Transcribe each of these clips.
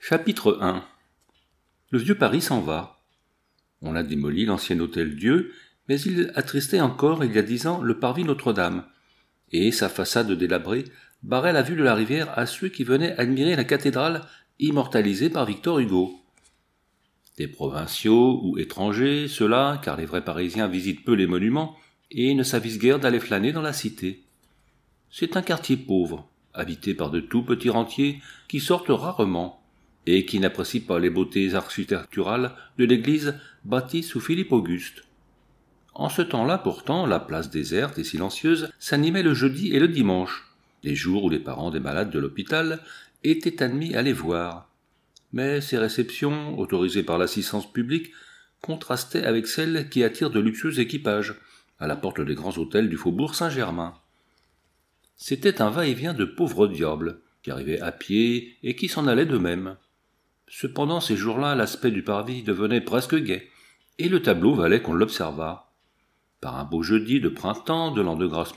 Chapitre 1. Le vieux Paris s'en va. On a démoli l'ancien hôtel-Dieu, mais il attristait encore, il y a 10 ans, le parvis Notre-Dame, et sa façade délabrée barrait la vue de la rivière à ceux qui venaient admirer la cathédrale immortalisée par Victor Hugo. Des provinciaux ou étrangers, ceux-là, car les vrais Parisiens visitent peu les monuments et ne s'avisent guère d'aller flâner dans la cité. C'est un quartier pauvre, habité par de tout petits rentiers qui sortent rarement, et qui n'apprécient pas les beautés architecturales de l'église bâtie sous Philippe Auguste. En ce temps-là, pourtant, la place déserte et silencieuse s'animait le jeudi et le dimanche, les jours où les parents des malades de l'hôpital étaient admis à les voir. Mais ces réceptions, autorisées par l'assistance publique, contrastaient avec celles qui attirent de luxueux équipages, à la porte des grands hôtels du faubourg Saint-Germain. C'était un va-et-vient de pauvres diables, qui arrivaient à pied et qui s'en allaient d'eux-mêmes. Cependant, ces jours-là, l'aspect du parvis devenait presque gai, et le tableau valait qu'on l'observât. Par un beau jeudi de printemps de l'an de grâce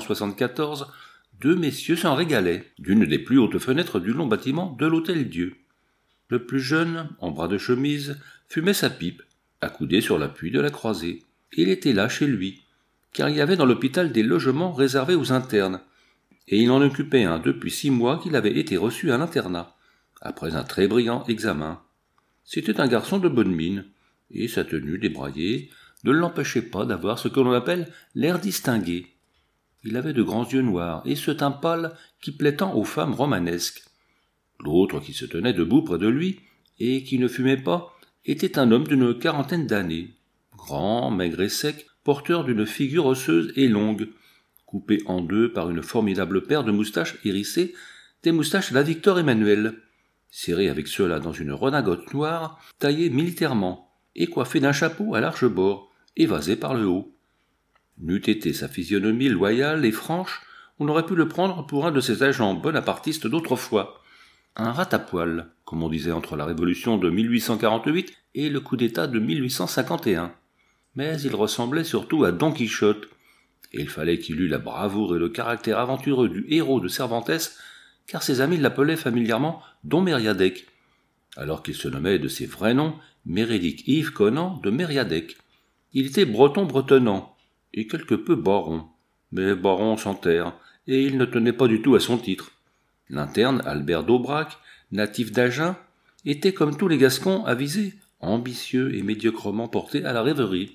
1874, 2 messieurs s'en régalaient, d'une des plus hautes fenêtres du long bâtiment de l'Hôtel-Dieu. Le plus jeune, en bras de chemise, fumait sa pipe, accoudé sur l'appui de la croisée. Il était là chez lui, car il y avait dans l'hôpital des logements réservés aux internes, et il en occupait un depuis 6 mois qu'il avait été reçu à l'internat, après un très brillant examen. C'était un garçon de bonne mine, et sa tenue débraillée ne l'empêchait pas d'avoir ce que l'on appelle l'air distingué. Il avait de grands yeux noirs et ce teint pâle qui plaît tant aux femmes romanesques. L'autre qui se tenait debout près de lui, et qui ne fumait pas, était un homme d'une 40aine d'années, grand, maigre et sec, porteur d'une figure osseuse et longue, coupée en deux par une formidable paire de moustaches hérissées, des moustaches de la Victor Emmanuel, serrées avec cela dans une redingote noire, taillée militairement, et coiffée d'un chapeau à large bord, évasé par le haut. N'eût été sa physionomie loyale et franche, on aurait pu le prendre pour un de ces agents bonapartistes d'autrefois, un rat à poil, comme on disait entre la Révolution de 1848 et le coup d'État de 1851. Mais il ressemblait surtout à Don Quichotte, et il fallait qu'il eût la bravoure et le caractère aventureux du héros de Cervantes, car ses amis l'appelaient familièrement Don Mériadec, alors qu'il se nommait de ses vrais noms Méridic Yves Conan de Mériadec. Il était breton bretonnant, et quelque peu baron, mais baron sans terre, et il ne tenait pas du tout à son titre. L'interne Albert d'Aubrac, natif d'Agen, était comme tous les Gascons avisé, ambitieux et médiocrement porté à la rêverie.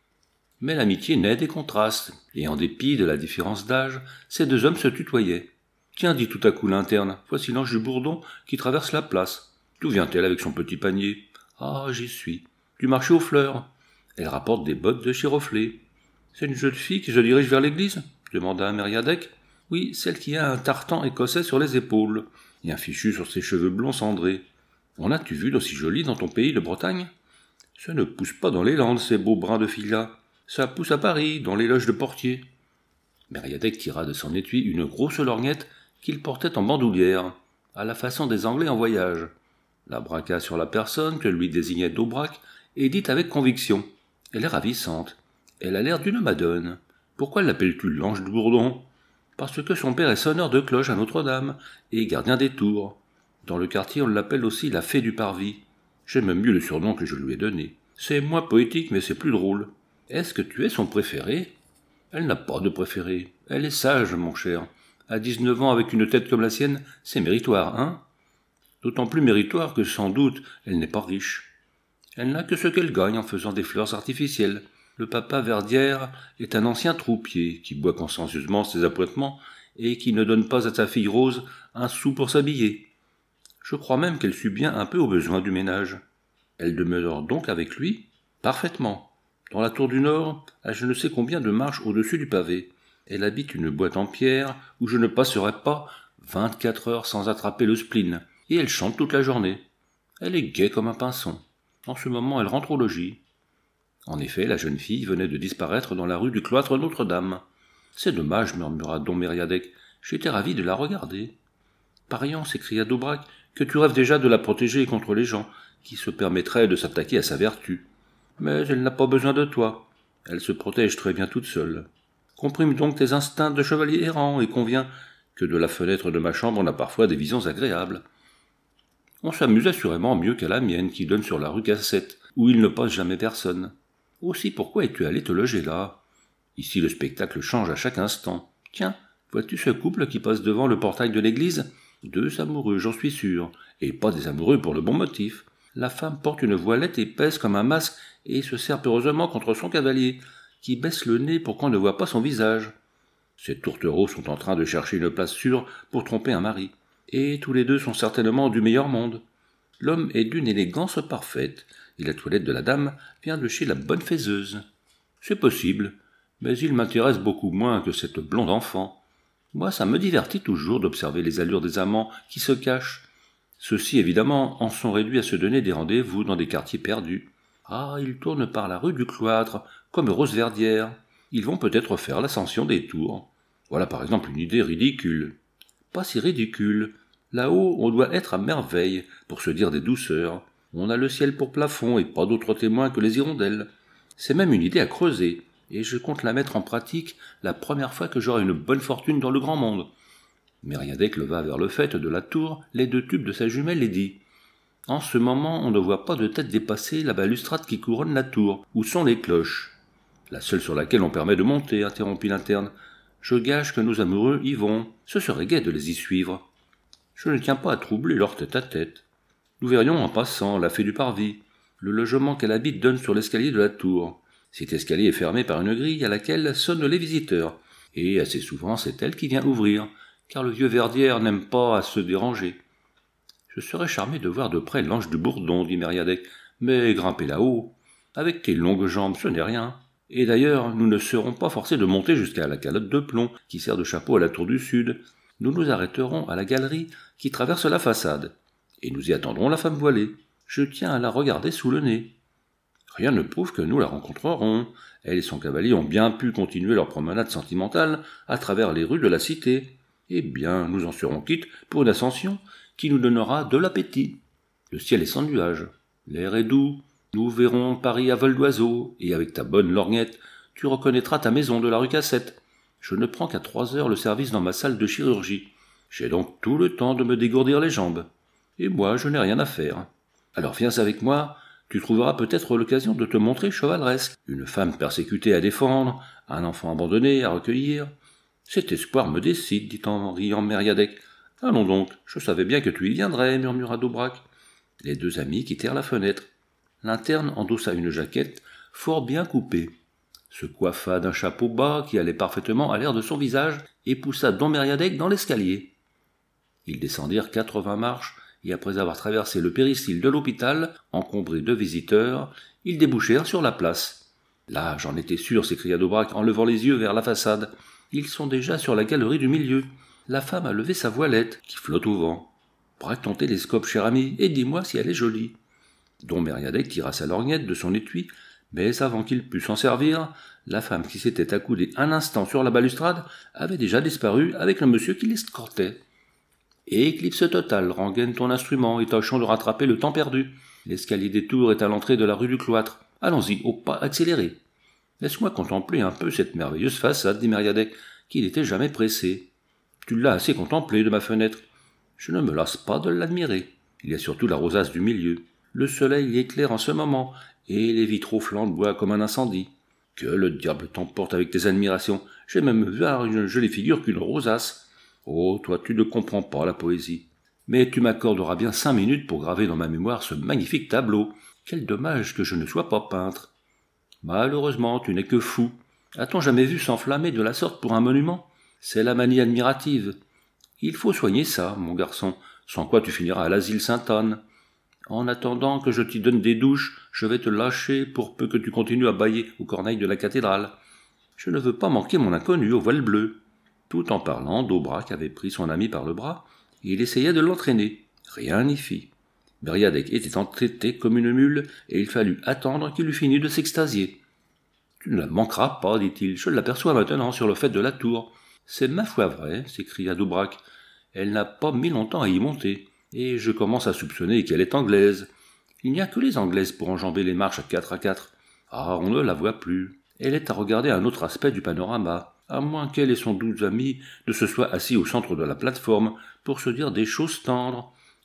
Mais l'amitié naît des contrastes, et en dépit de la différence d'âge, ces 2 hommes se tutoyaient. « Tiens, dit tout à coup l'interne, voici l'ange du Bourdon qui traverse la place. D'où vient-elle avec son petit panier ? Ah, j'y suis. Du marché aux fleurs. Elle rapporte des bottes de giroflées. C'est une jeune fille qui se dirige vers l'église ? Demanda Mériadec. Oui, celle qui a un tartan écossais sur les épaules, et un fichu sur ses cheveux blonds cendrés. En as-tu vu d'aussi joli dans ton pays de Bretagne ? Ça ne pousse pas dans les Landes, ces beaux brins de filles-là. Ça pousse à Paris, dans les loges de portier. Mériadec tira de son étui une grosse lorgnette qu'il portait en bandoulière, à la façon des Anglais en voyage, la braqua sur la personne que lui désignait d'Aubrac, et dit avec conviction. Elle est ravissante. Elle a l'air d'une madone. Pourquoi l'appelles-tu l'ange du Bourdon ? Parce que son père est sonneur de cloche à Notre-Dame, et gardien des tours. Dans le quartier, on l'appelle aussi la fée du parvis. J'aime mieux le surnom que je lui ai donné. C'est moins poétique, mais c'est plus drôle. Est-ce que tu es son préféré ? Elle n'a pas de préféré. Elle est sage, mon cher. À 19 ans, avec une tête comme la sienne, c'est méritoire, hein ? D'autant plus méritoire que, sans doute, elle n'est pas riche. Elle n'a que ce qu'elle gagne en faisant des fleurs artificielles. Le papa Verdière est un ancien troupier qui boit consciencieusement ses appointements et qui ne donne pas à sa fille Rose un sou pour s'habiller. Je crois même qu'elle suit bien un peu aux besoins du ménage. Elle demeure donc avec lui ? Parfaitement. Dans la tour du Nord, à je ne sais combien de marches au-dessus du pavé. Elle habite une boîte en pierre où je ne passerai pas 24 heures sans attraper le spleen, et elle chante toute la journée. Elle est gaie comme un pinson. En ce moment, elle rentre au logis. En effet, la jeune fille venait de disparaître dans la rue du cloître Notre-Dame. C'est dommage, murmura Don Mériadec. J'étais ravi de la regarder. Parions, s'écria d'Aubrac, que tu rêves déjà de la protéger contre les gens qui se permettraient de s'attaquer à sa vertu. Mais elle n'a pas besoin de toi. Elle se protège très bien toute seule. Comprime donc tes instincts de chevalier errant et conviens que de la fenêtre de ma chambre on a parfois des visions agréables. On s'amuse assurément mieux qu'à la mienne qui donne sur la rue Cassette, où il ne passe jamais personne. Aussi pourquoi es-tu allé te loger là? Ici le spectacle change à chaque instant. Tiens, vois-tu ce couple qui passe devant le portail de l'église? 2 amoureux, j'en suis sûr, et pas des amoureux pour le bon motif. La femme porte une voilette épaisse comme un masque et se serre peureusement contre son cavalier, qui baisse le nez pour qu'on ne voie pas son visage. Ces tourtereaux sont en train de chercher une place sûre pour tromper un mari, et tous les deux sont certainement du meilleur monde. L'homme est d'une élégance parfaite, et la toilette de la dame vient de chez la bonne faiseuse. C'est possible, mais il m'intéresse beaucoup moins que cette blonde enfant. Moi, ça me divertit toujours d'observer les allures des amants qui se cachent. Ceux-ci, évidemment, en sont réduits à se donner des rendez-vous dans des quartiers perdus. Ah, ils tournent par la rue du Cloître, comme Roseverdière. Ils vont peut-être faire l'ascension des tours. Voilà par exemple une idée ridicule. Pas si ridicule. Là-haut, on doit être à merveille, pour se dire des douceurs. On a le ciel pour plafond et pas d'autres témoins que les hirondelles. C'est même une idée à creuser, et je compte la mettre en pratique la première fois que j'aurai une bonne fortune dans le grand monde. Mériadec leva vers le faîte de la tour les 2 tubes de sa jumelle et dit « En ce moment, on ne voit pas de tête dépasser la balustrade qui couronne la tour. Où sont les cloches ?»« La seule sur laquelle on permet de monter, interrompit l'interne. Je gage que nos amoureux y vont. Ce serait gai de les y suivre. Je ne tiens pas à troubler leur tête-à-tête. Nous verrions en passant la fée du parvis. Le logement qu'elle habite donne sur l'escalier de la tour. Cet escalier est fermé par une grille à laquelle sonnent les visiteurs, et assez souvent c'est elle qui vient ouvrir, car le vieux Verdière n'aime pas à se déranger. Je serais charmé de voir de près l'ange du Bourdon, dit Mériadec, mais grimper là-haut, avec tes longues jambes, ce n'est rien. Et d'ailleurs, nous ne serons pas forcés de monter jusqu'à la calotte de plomb qui sert de chapeau à la tour du sud. Nous nous arrêterons à la galerie qui traverse la façade, et nous y attendrons la femme voilée. Je tiens à la regarder sous le nez. Rien ne prouve que nous la rencontrerons. Elle et son cavalier ont bien pu continuer leur promenade sentimentale à travers les rues de la cité. Eh bien, nous en serons quittes pour une ascension qui nous donnera de l'appétit. Le ciel est sans nuages, l'air est doux, nous verrons Paris à vol d'oiseau, et avec ta bonne lorgnette, tu reconnaîtras ta maison de la rue Cassette. Je ne prends qu'à 3 heures le service dans ma salle de chirurgie. J'ai donc tout le temps de me dégourdir les jambes. Et moi, je n'ai rien à faire. Alors viens avec moi, tu trouveras peut-être l'occasion de te montrer chevaleresque. Une femme persécutée à défendre, un enfant abandonné à recueillir. Cet espoir me décide, dit en riant Mériadec. Allons donc, je savais bien que tu y viendrais, murmura Daubrac. Les 2 amis quittèrent la fenêtre. L'interne endossa une jaquette fort bien coupée, se coiffa d'un chapeau bas qui allait parfaitement à l'air de son visage et poussa Dom Mériadec dans l'escalier. Ils descendirent 80 marches, et après avoir traversé le péristyle de l'hôpital, encombré de visiteurs, ils débouchèrent sur la place. Là, j'en étais sûr, s'écria Daubrac en levant les yeux vers la façade. Ils sont déjà sur la galerie du milieu. La femme a levé sa voilette, qui flotte au vent. Braque ton télescope, cher ami, et dis-moi si elle est jolie. Dom Mériadec tira sa lorgnette de son étui, mais avant qu'il pût s'en servir, la femme qui s'était accoudée un instant sur la balustrade avait déjà disparu avec le monsieur qui l'escortait. Éclipse totale, rengaine ton instrument et tâchons de rattraper le temps perdu. L'escalier des tours est à l'entrée de la rue du Cloître. Allons-y, au pas accéléré. Laisse-moi contempler un peu cette merveilleuse façade, dit Mériadec, qui n'était jamais pressé. Tu l'as assez contemplé de ma fenêtre. Je ne me lasse pas de l'admirer. Il y a surtout la rosace du milieu. Le soleil y éclaire en ce moment, et les vitraux flamboient comme un incendie. Que le diable t'emporte avec tes admirations. J'ai même vu une jolie figure qu'une rosace. Oh, toi, tu ne comprends pas la poésie. Mais tu m'accorderas bien 5 minutes pour graver dans ma mémoire ce magnifique tableau. Quel dommage que je ne sois pas peintre. Malheureusement, tu n'es que fou. A-t-on jamais vu s'enflammer de la sorte pour un monument? C'est la manie admirative. Il faut soigner ça, mon garçon, sans quoi tu finiras à l'asile Sainte-Anne. En attendant que je t'y donne des douches, je vais te lâcher pour peu que tu continues à bâiller aux corneilles de la cathédrale. Je ne veux pas manquer mon inconnu au voile bleu. Tout en parlant, Daubrac avait pris son ami par le bras, et il essayait de l'entraîner. Rien n'y fit. Mériadec était entêté comme une mule, et il fallut attendre qu'il eût fini de s'extasier. « Tu ne la manqueras pas, dit-il, je l'aperçois maintenant sur le faîte de la tour. »« C'est ma foi vrai, s'écria Daubrac. Elle n'a pas mis longtemps à y monter, et je commence à soupçonner qu'elle est anglaise. Il n'y a que les anglaises pour enjamber les marches à 4. Ah, on ne la voit plus. Elle est à regarder un autre aspect du panorama, à moins qu'elle et son doux ami ne se soient assis au centre de la plateforme pour se dire des choses tendres.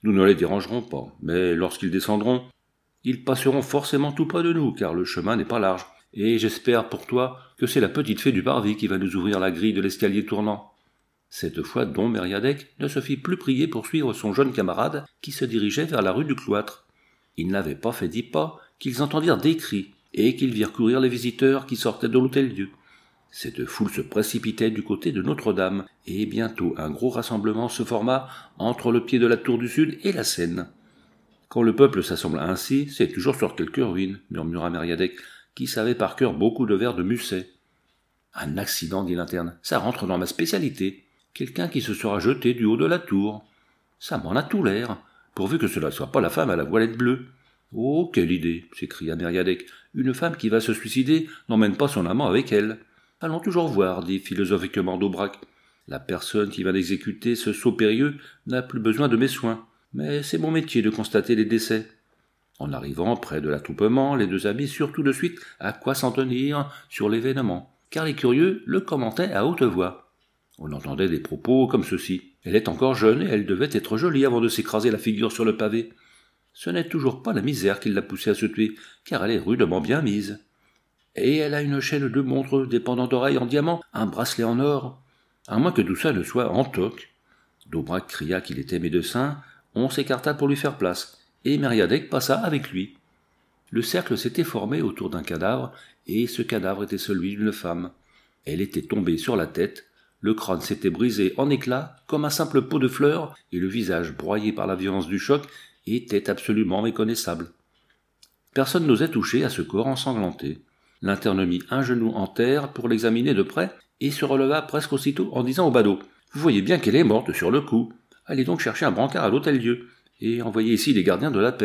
Nous ne les dérangerons pas, mais lorsqu'ils descendront, ils passeront forcément tout près de nous, car le chemin n'est pas large. Et j'espère pour toi que c'est la petite fée du parvis qui va nous ouvrir la grille de l'escalier tournant. » Cette fois, Dom Mériadec ne se fit plus prier pour suivre son jeune camarade qui se dirigeait vers la rue du Cloître. Ils n'avaient pas fait 10 pas qu'ils entendirent des cris et qu'ils virent courir les visiteurs qui sortaient de l'Hôtel-Dieu. Cette foule se précipitait du côté de Notre-Dame, et bientôt un gros rassemblement se forma entre le pied de la tour du Sud et la Seine. « Quand le peuple s'assemble ainsi, c'est toujours sur quelque ruine, » murmura Mériadec, qui savait par cœur beaucoup de vers de Musset. « Un accident, dit l'interne, ça rentre dans ma spécialité. Quelqu'un qui se sera jeté du haut de la tour. Ça m'en a tout l'air, pourvu que cela ne soit pas la femme à la voilette bleue. »« Oh, quelle idée !» s'écria Mériadec. « Une femme qui va se suicider n'emmène pas son amant avec elle. » « Allons toujours voir, » dit philosophiquement Daubrac. « La personne qui va d'exécuter ce saut périlleux n'a plus besoin de mes soins, mais c'est mon métier de constater les décès. » En arrivant près de l'attroupement, les deux amis surent tout de suite à quoi s'en tenir sur l'événement, car les curieux le commentaient à haute voix. On entendait des propos comme ceci. « Elle est encore jeune et elle devait être jolie avant de s'écraser la figure sur le pavé. Ce n'est toujours pas la misère qui l'a poussée à se tuer, car elle est rudement bien mise. Et elle a une chaîne de montre, des pendants d'oreilles en diamant, un bracelet en or. À moins que tout ça ne soit en toc. » Daubrac cria qu'il était médecin, on s'écarta pour lui faire place, et Mériadec passa avec lui. Le cercle s'était formé autour d'un cadavre, et ce cadavre était celui d'une femme. Elle était tombée sur la tête, le crâne s'était brisé en éclats comme un simple pot de fleurs, et le visage, broyé par la violence du choc, était absolument méconnaissable. Personne n'osait toucher à ce corps ensanglanté. L'interne mit un genou en terre pour l'examiner de près, et se releva presque aussitôt en disant au badaud : « Vous voyez bien qu'elle est morte sur le coup. Allez donc chercher un brancard à l'Hôtel-Dieu, et envoyez ici les gardiens de la paix. »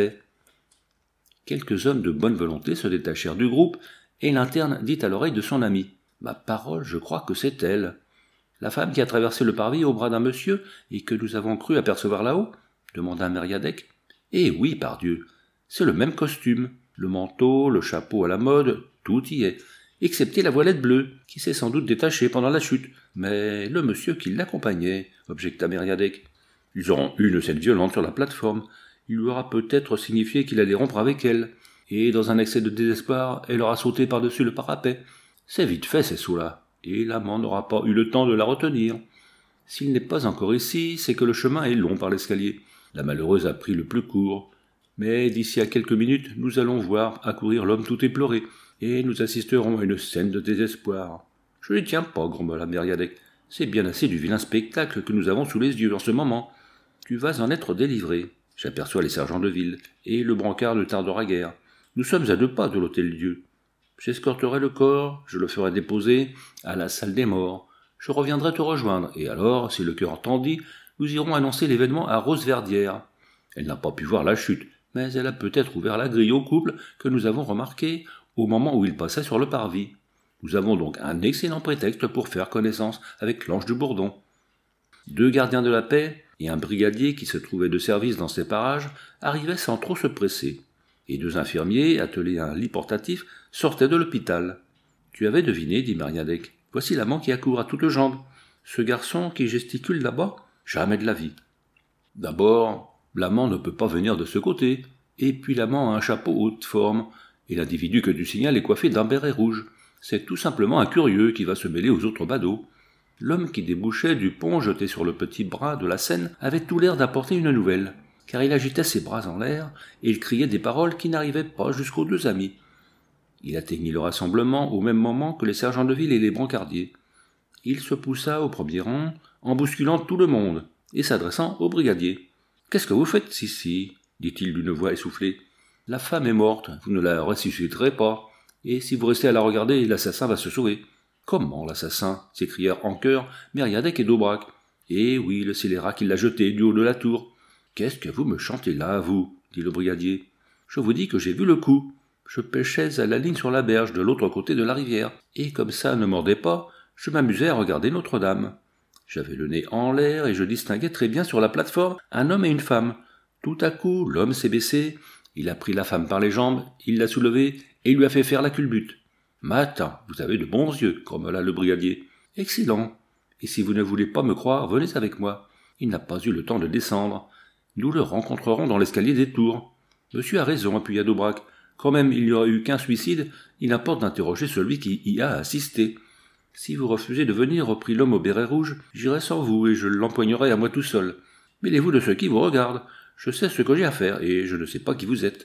Quelques hommes de bonne volonté se détachèrent du groupe, et l'interne dit à l'oreille de son ami : « Ma parole, je crois que c'est elle. La femme qui a traversé le parvis au bras d'un monsieur, et que nous avons cru apercevoir là-haut ?» demanda Mériadec. « Eh oui, pardieu, c'est le même costume, le manteau, le chapeau à la mode, tout y est, excepté la voilette bleue, qui s'est sans doute détachée pendant la chute. Mais le monsieur qui l'accompagnait, objecta Mériadec. Ils auront eu une scène violente sur la plateforme. Il lui aura peut-être signifié qu'il allait rompre avec elle, et dans un excès de désespoir, elle aura sauté par-dessus le parapet. C'est vite fait, ces sauts-là, et l'amant n'aura pas eu le temps de la retenir. S'il n'est pas encore ici, c'est que le chemin est long par l'escalier. La malheureuse a pris le plus court. Mais d'ici à quelques minutes, nous allons voir accourir l'homme tout éploré, et nous assisterons à une scène de désespoir. Je n'y tiens pas, grommela Mériadec. C'est bien assez du vilain spectacle que nous avons sous les yeux en ce moment. Tu vas en être délivré. J'aperçois les sergents de ville, et le brancard ne tardera guère. Nous sommes à 2 pas de l'Hôtel-Dieu. J'escorterai le corps, je le ferai déposer à la salle des morts. Je reviendrai te rejoindre, et alors, si le cœur entendit, nous irons annoncer l'événement à Roseverdière. Elle n'a pas pu voir la chute, mais elle a peut-être ouvert la grille au couple que nous avons remarqué au moment où il passait sur le parvis. Nous avons donc un excellent prétexte pour faire connaissance avec l'ange du Bourdon. 2 gardiens de la paix et un brigadier qui se trouvait de service dans ces parages arrivaient sans trop se presser, et 2 infirmiers, attelés à un lit portatif, sortaient de l'hôpital. « Tu avais deviné, dit Mériadec. Voici l'amant qui accourt à toutes jambes. Ce garçon qui gesticule là-bas, jamais de la vie. D'abord, l'amant ne peut pas venir de ce côté, et puis l'amant a un chapeau haute forme, et l'individu que tu signales est coiffé d'un béret rouge. C'est tout simplement un curieux qui va se mêler aux autres badauds. » L'homme qui débouchait du pont jeté sur le petit bras de la Seine avait tout l'air d'apporter une nouvelle, car il agitait ses bras en l'air, et il criait des paroles qui n'arrivaient pas jusqu'aux 2 amis. Il atteignit le rassemblement au même moment que les sergents de ville et les brancardiers. Il se poussa au premier rang, en bousculant tout le monde, et s'adressant au brigadier. « Qu'est-ce que vous faites ici ?» dit-il d'une voix essoufflée. « La femme est morte, vous ne la ressusciterez pas, et si vous restez à la regarder, l'assassin va se sauver. »« Comment l'assassin » s'écrièrent en chœur Mériadec et Daubrac. « Eh oui, le scélérat qui l'a jeté du haut de la tour. »« Qu'est-ce que vous me chantez là, vous » dit le brigadier. « Je vous dis que j'ai vu le coup. Je pêchais à la ligne sur la berge de l'autre côté de la rivière, et comme ça ne mordait pas, je m'amusais à regarder Notre-Dame. J'avais le nez en l'air et je distinguais très bien sur la plateforme un homme et une femme. Tout à coup, l'homme s'est baissé, il a pris la femme par les jambes, il l'a soulevée et il lui a fait faire la culbute. « Matin, vous avez de bons yeux, » grommela le brigadier. « Excellent. Et si vous ne voulez pas me croire, venez avec moi. Il n'a pas eu le temps de descendre. Nous le rencontrerons dans l'escalier des tours. Monsieur a raison, appuya Daubrac. Quand même il n'y aurait eu qu'un suicide, il importe d'interroger celui qui y a assisté. Si vous refusez de venir, reprit l'homme au béret rouge, j'irai sans vous et je l'empoignerai à moi tout seul. Mêlez-vous de ceux qui vous regardent. Je sais ce que j'ai à faire et je ne sais pas qui vous êtes.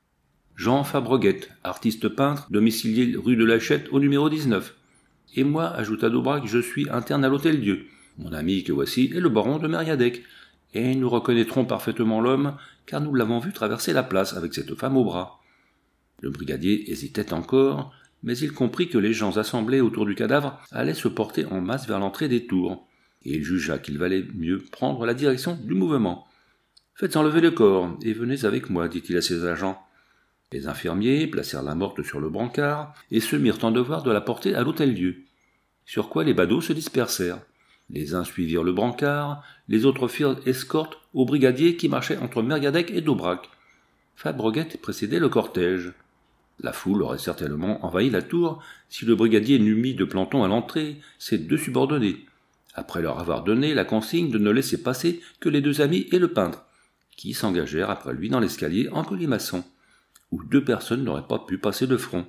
Jean Fabreguette, artiste peintre, domicilié rue de la Chette au numéro 19. Et moi, ajouta Daubrac, je suis interne à l'Hôtel-Dieu. Mon ami que voici est le baron de Mériadec. Et nous reconnaîtrons parfaitement l'homme, car nous l'avons vu traverser la place avec cette femme au bras. Le brigadier hésitait encore, mais il comprit que les gens assemblés autour du cadavre allaient se porter en masse vers l'entrée des tours, et il jugea qu'il valait mieux prendre la direction du mouvement. « Faites enlever le corps, et venez avec moi, dit-il à ses agents. Les infirmiers placèrent la morte sur le brancard, et se mirent en devoir de la porter à l'Hôtel-Dieu. Sur quoi les badauds se dispersèrent. Les uns suivirent le brancard, les autres firent escorte au brigadier qui marchait entre Mériadec et Daubrac. Fabreguette précédait le cortège. La foule aurait certainement envahi la tour si le brigadier n'eût mis de planton à l'entrée ses deux subordonnés, après leur avoir donné la consigne de ne laisser passer que les deux amis et le peintre, qui s'engagèrent après lui dans l'escalier en colimaçon, où deux personnes n'auraient pas pu passer de front.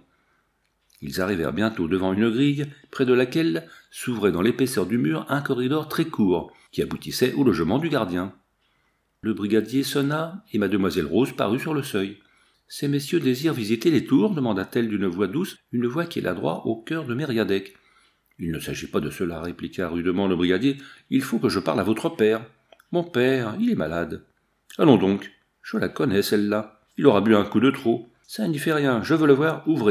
Ils arrivèrent bientôt devant une grille, près de laquelle s'ouvrait dans l'épaisseur du mur un corridor très court, qui aboutissait au logement du gardien. Le brigadier sonna, et mademoiselle Rose parut sur le seuil. « Ces messieurs désirent visiter les tours ?» demanda-t-elle d'une voix douce, une voix qui alla droit au cœur de Mériadec. « Il ne s'agit pas de cela, répliqua rudement le brigadier. « Il faut que je parle à votre père. Mon père, il est malade. »« Allons donc. Je la connais, celle-là. Il aura bu un coup de trop. Ça n'y fait rien. Je veux le voir. Ouvrez. »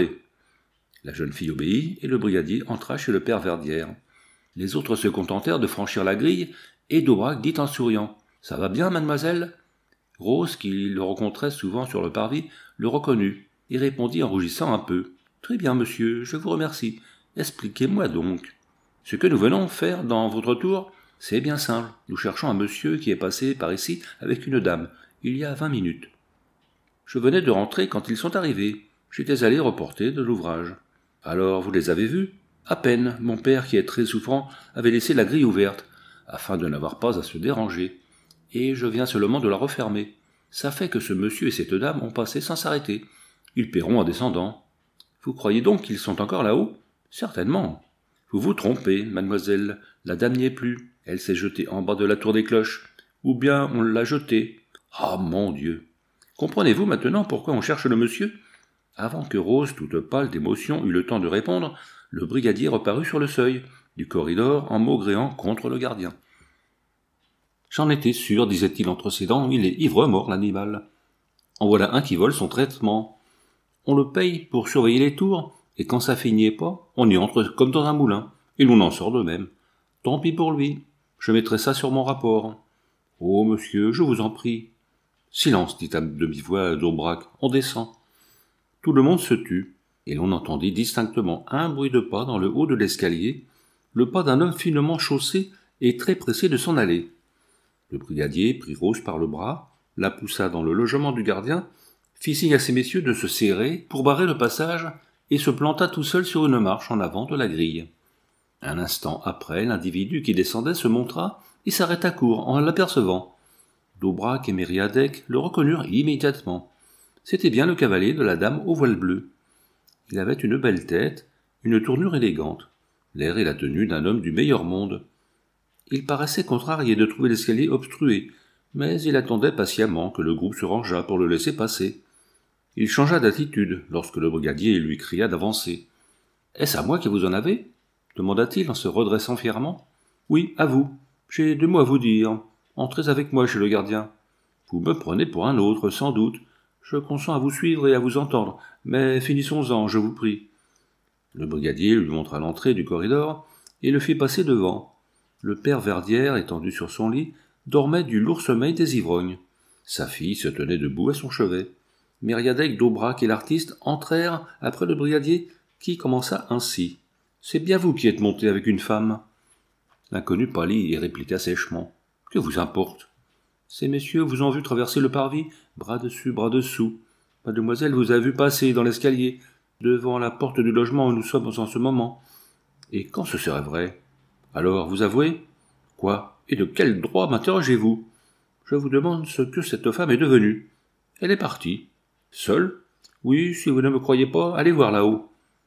La jeune fille obéit, et le brigadier entra chez le père Verdière. Les autres se contentèrent de franchir la grille, et Daubrac dit en souriant « Ça va bien, mademoiselle ?» Rose, qui le rencontrait souvent sur le parvis, le reconnut, et répondit en rougissant un peu « Très bien, monsieur, je vous remercie. Expliquez-moi donc. Ce que nous venons faire dans votre tour, c'est bien simple. Nous cherchons un monsieur qui est passé par ici avec une dame, il y a 20 minutes. Je venais de rentrer quand ils sont arrivés. J'étais allé reporter de l'ouvrage. Alors, vous les avez vus ? À peine. Mon père, qui est très souffrant, avait laissé la grille ouverte, afin de n'avoir pas à se déranger. Et je viens seulement de la refermer. Ça fait que ce monsieur et cette dame ont passé sans s'arrêter. Ils paieront en descendant. Vous croyez donc qu'ils sont encore là-haut ? Certainement. Vous vous trompez, mademoiselle. La dame n'y est plus. Elle s'est jetée en bas de la tour des cloches. Ou bien on l'a jetée. Ah, mon Dieu ! Comprenez-vous maintenant pourquoi on cherche le monsieur ? Avant que Rose, toute pâle d'émotion, eût le temps de répondre, le brigadier reparut sur le seuil du corridor en maugréant contre le gardien. « J'en étais sûr, disait-il entre ses dents, il est ivre-mort, l'animal. En voilà un qui vole son traitement. On le paye pour surveiller les tours, et quand ça finit pas, on y entre comme dans un moulin, et l'on en sort de même. Tant pis pour lui, je mettrai ça sur mon rapport. Oh, monsieur, je vous en prie. » Silence, dit à demi-voix Daubrac, on descend. Tout le monde se tut, et l'on entendit distinctement un bruit de pas dans le haut de l'escalier, le pas d'un homme finement chaussé et très pressé de s'en aller. Le brigadier prit Rose par le bras, la poussa dans le logement du gardien, fit signe à ces messieurs de se serrer pour barrer le passage, et se planta tout seul sur une marche en avant de la grille. Un instant après, l'individu qui descendait se montra et s'arrêta court en l'apercevant. Daubrac et Mériadec le reconnurent immédiatement. C'était bien le cavalier de la dame au voile bleu. Il avait une belle tête, une tournure élégante, l'air et la tenue d'un homme du meilleur monde. Il paraissait contrarié de trouver l'escalier obstrué, mais il attendait patiemment que le groupe se rangeât pour le laisser passer. Il changea d'attitude lorsque le brigadier lui cria d'avancer. « Est-ce à moi que vous en avez ?» demanda-t-il en se redressant fièrement. « Oui, à vous. J'ai 2 mots à vous dire. Entrez avec moi chez le gardien. Vous me prenez pour un autre, sans doute. Je consens à vous suivre et à vous entendre, mais finissons-en, je vous prie. » Le brigadier lui montra l'entrée du corridor et le fit passer devant. Le père Verdière, étendu sur son lit, dormait du lourd sommeil des ivrognes. Sa fille se tenait debout à son chevet. Mériadec, Daubrac et l'artiste entrèrent après le brigadier, qui commença ainsi. « C'est bien vous qui êtes monté avec une femme. » L'inconnu pâlit et répliqua sèchement. « Que vous importe ? Ces messieurs vous ont vu traverser le parvis, bras dessus, bras dessous. Mademoiselle vous a vu passer dans l'escalier, devant la porte du logement où nous sommes en ce moment. Et quand ce serait vrai ? Alors, vous avouez ? Quoi ? Et de quel droit m'interrogez-vous ? Je vous demande ce que cette femme est devenue. Elle est partie. Seule? Oui, si vous ne me croyez pas, allez voir là-haut.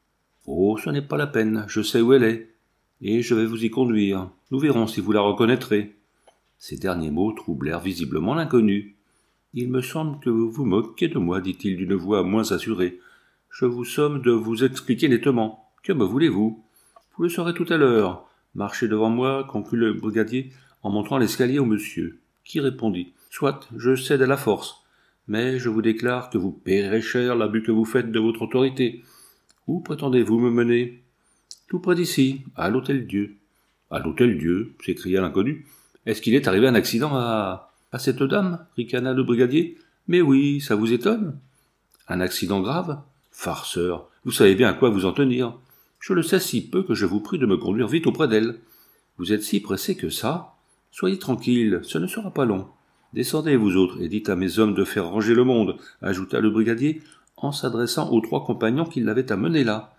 Oh, ce n'est pas la peine, je sais où elle est. Et je vais vous y conduire. Nous verrons si vous la reconnaîtrez. » Ces derniers mots troublèrent visiblement l'inconnu. « Il me semble que vous vous moquez de moi, dit-il d'une voix moins assurée. Je vous somme de vous expliquer nettement. Que me voulez-vous? Vous le saurez tout à l'heure. Marchez devant moi, conclut le brigadier, en montrant l'escalier au monsieur, qui répondit. Soit, je cède à la force. Mais je vous déclare que vous paierez cher l'abus que vous faites de votre autorité. Où prétendez-vous me mener? Tout près d'ici, à l'Hôtel-Dieu. À l'Hôtel-Dieu, s'écria l'inconnu. Est-ce qu'il est arrivé un accident à cette dame? Ricana le brigadier. Mais oui, ça vous étonne? Un accident grave? Farceur, vous savez bien à quoi vous en tenir. Je le sais si peu que je vous prie de me conduire vite auprès d'elle. Vous êtes si pressé que ça? Soyez tranquille, ce ne sera pas long. Descendez, vous autres, et dites à mes hommes de faire ranger le monde, ajouta le brigadier, en s'adressant aux 3 compagnons qui l'avaient amené là.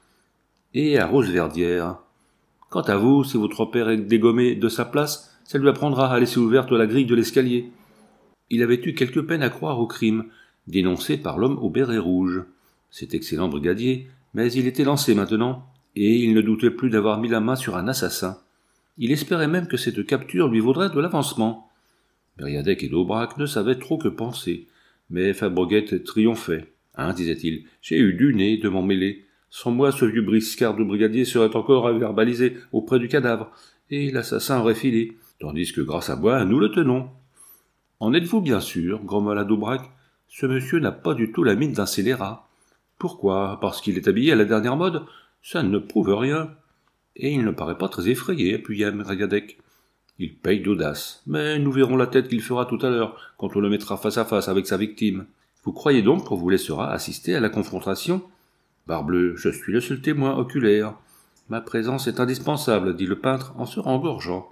Et à Roseverdière. Quant à vous, si votre père est dégommé de sa place, ça lui apprendra à laisser ouverte la grille de l'escalier. Il avait eu quelque peine à croire au crime, dénoncé par l'homme au béret rouge. Cet excellent brigadier, mais il était lancé maintenant, et il ne doutait plus d'avoir mis la main sur un assassin. Il espérait même que cette capture lui vaudrait de l'avancement. Mériadec et d'Aubrac ne savaient trop que penser, mais Fabrogette triomphait. Hein, disait-il, j'ai eu du nez de m'en mêler. Sans moi, ce vieux briscard de brigadier serait encore à verbaliser auprès du cadavre, et l'assassin aurait filé, tandis que grâce à moi, nous le tenons. En êtes-vous bien sûr, grommela d'Aubrac, ce monsieur n'a pas du tout la mine d'un scélérat. Pourquoi? Parce qu'il est habillé à la dernière mode? Ça ne prouve rien. Et il ne paraît pas très effrayé, appuya Mériadec. Il paye d'audace, mais nous verrons la tête qu'il fera tout à l'heure, quand on le mettra face à face avec sa victime. Vous croyez donc qu'on vous laissera assister à la confrontation? Barbleu, je suis le seul témoin oculaire. Ma présence est indispensable, dit le peintre en se rengorgeant.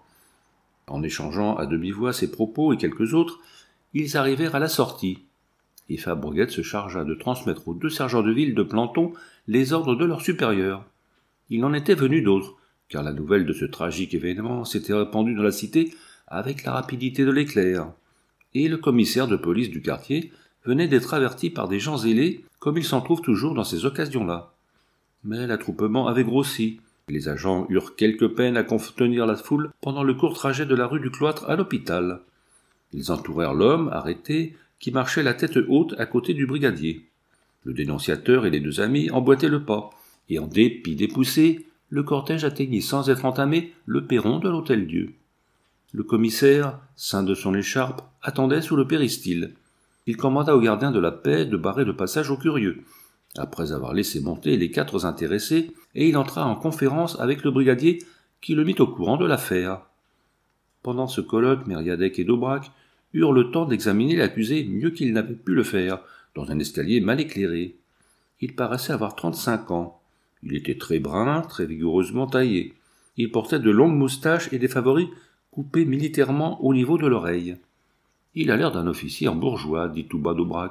En échangeant à demi-voix ses propos et quelques autres, ils arrivèrent à la sortie. Et Fabrogette se chargea de transmettre aux 2 sergents de ville de Planton les ordres de leurs supérieurs. Il en était venu d'autres, car la nouvelle de ce tragique événement s'était répandue dans la cité avec la rapidité de l'éclair, et le commissaire de police du quartier venait d'être averti par des gens zélés, comme il s'en trouve toujours dans ces occasions-là. Mais l'attroupement avait grossi, et les agents eurent quelque peine à contenir la foule pendant le court trajet de la rue du Cloître à l'hôpital. Ils entourèrent l'homme, arrêté, qui marchait la tête haute à côté du brigadier. Le dénonciateur et les 2 amis emboîtaient le pas, et en dépit des poussées, le cortège atteignit sans être entamé le perron de l'Hôtel-Dieu. Le commissaire, ceint de son écharpe, attendait sous le péristyle. Il commanda au gardien de la paix de barrer le passage aux curieux, après avoir laissé monter les 4 intéressés, et il entra en conférence avec le brigadier qui le mit au courant de l'affaire. Pendant ce colloque, Mériadec et d'Aubrac eurent le temps d'examiner l'accusé mieux qu'ils n'avaient pu le faire, dans un escalier mal éclairé. Il paraissait avoir 35 ans. Il était très brun, très vigoureusement taillé. Il portait de longues moustaches et des favoris coupés militairement au niveau de l'oreille. Il a l'air d'un officier en bourgeois, dit tout bas d'Aubrac.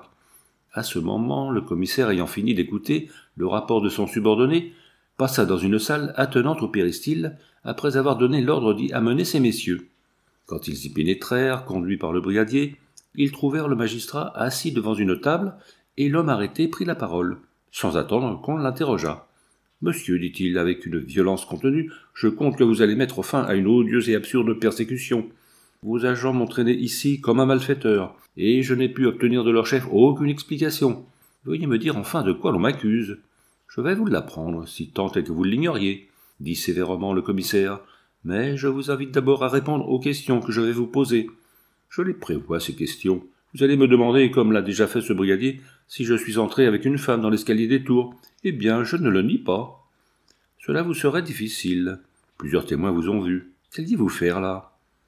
À ce moment, le commissaire ayant fini d'écouter le rapport de son subordonné, passa dans une salle attenante au péristyle, après avoir donné l'ordre d'y amener ces messieurs. Quand ils y pénétrèrent, conduits par le brigadier, ils trouvèrent le magistrat assis devant une table, et l'homme arrêté prit la parole, sans attendre qu'on l'interrogeât. « Monsieur, dit-il avec une violence contenue, je compte que vous allez mettre fin à une odieuse et absurde persécution. Vos agents m'ont traîné ici comme un malfaiteur, et je n'ai pu obtenir de leur chef aucune explication. Veuillez me dire enfin de quoi l'on m'accuse. Je vais vous l'apprendre, si tant est que vous l'ignoriez, dit sévèrement le commissaire, mais je vous invite d'abord à répondre aux questions que je vais vous poser. Je les prévois, ces questions. Vous allez me demander, comme l'a déjà fait ce brigadier, si je suis entré avec une femme dans l'escalier des tours. Eh bien, je ne le nie pas. Cela vous serait difficile. Plusieurs témoins vous ont vu. Qu'allez-vous faire là?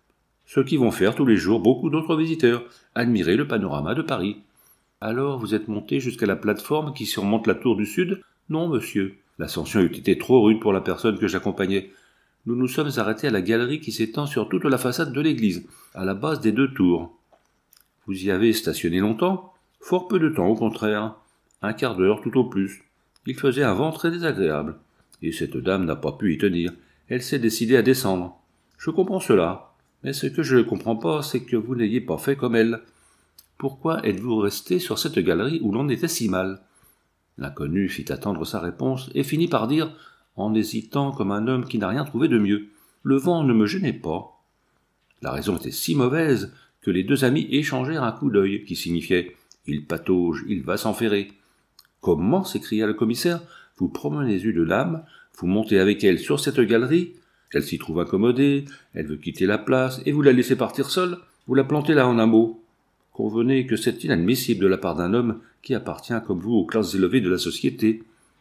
Ce qui vont faire tous les jours beaucoup d'autres visiteurs, admirer le panorama de Paris. Alors vous êtes monté jusqu'à la plateforme qui surmonte la tour du Sud? Non, monsieur. L'ascension eût été trop rude pour la personne que j'accompagnais. Nous nous sommes arrêtés à la galerie qui s'étend sur toute la façade de l'église, à la base des 2 tours. Vous y avez stationné longtemps? Fort peu de temps, au contraire. 1/4 d'heure tout au plus. Il faisait un vent très désagréable. Et cette dame n'a pas pu y tenir. Elle s'est décidée à descendre. Je comprends cela. Mais ce que je ne comprends pas, c'est que vous n'ayez pas fait comme elle. Pourquoi êtes-vous resté sur cette galerie où l'on était si mal ?» L'inconnu fit attendre sa réponse et finit par dire, en hésitant comme un homme qui n'a rien trouvé de mieux, « Le vent ne me gênait pas. » La raison était si mauvaise que les deux amis échangèrent un coup d'œil qui signifiait « Il patauge, il va s'enferrer. » « Comment » s'écria le commissaire, « vous promenez une dame, vous montez avec elle sur cette galerie, elle s'y trouve incommodée, elle veut quitter la place, et vous la laissez partir seule, vous la plantez là en un mot. Convenez que c'est inadmissible de la part d'un homme qui appartient comme vous aux classes élevées de la société. »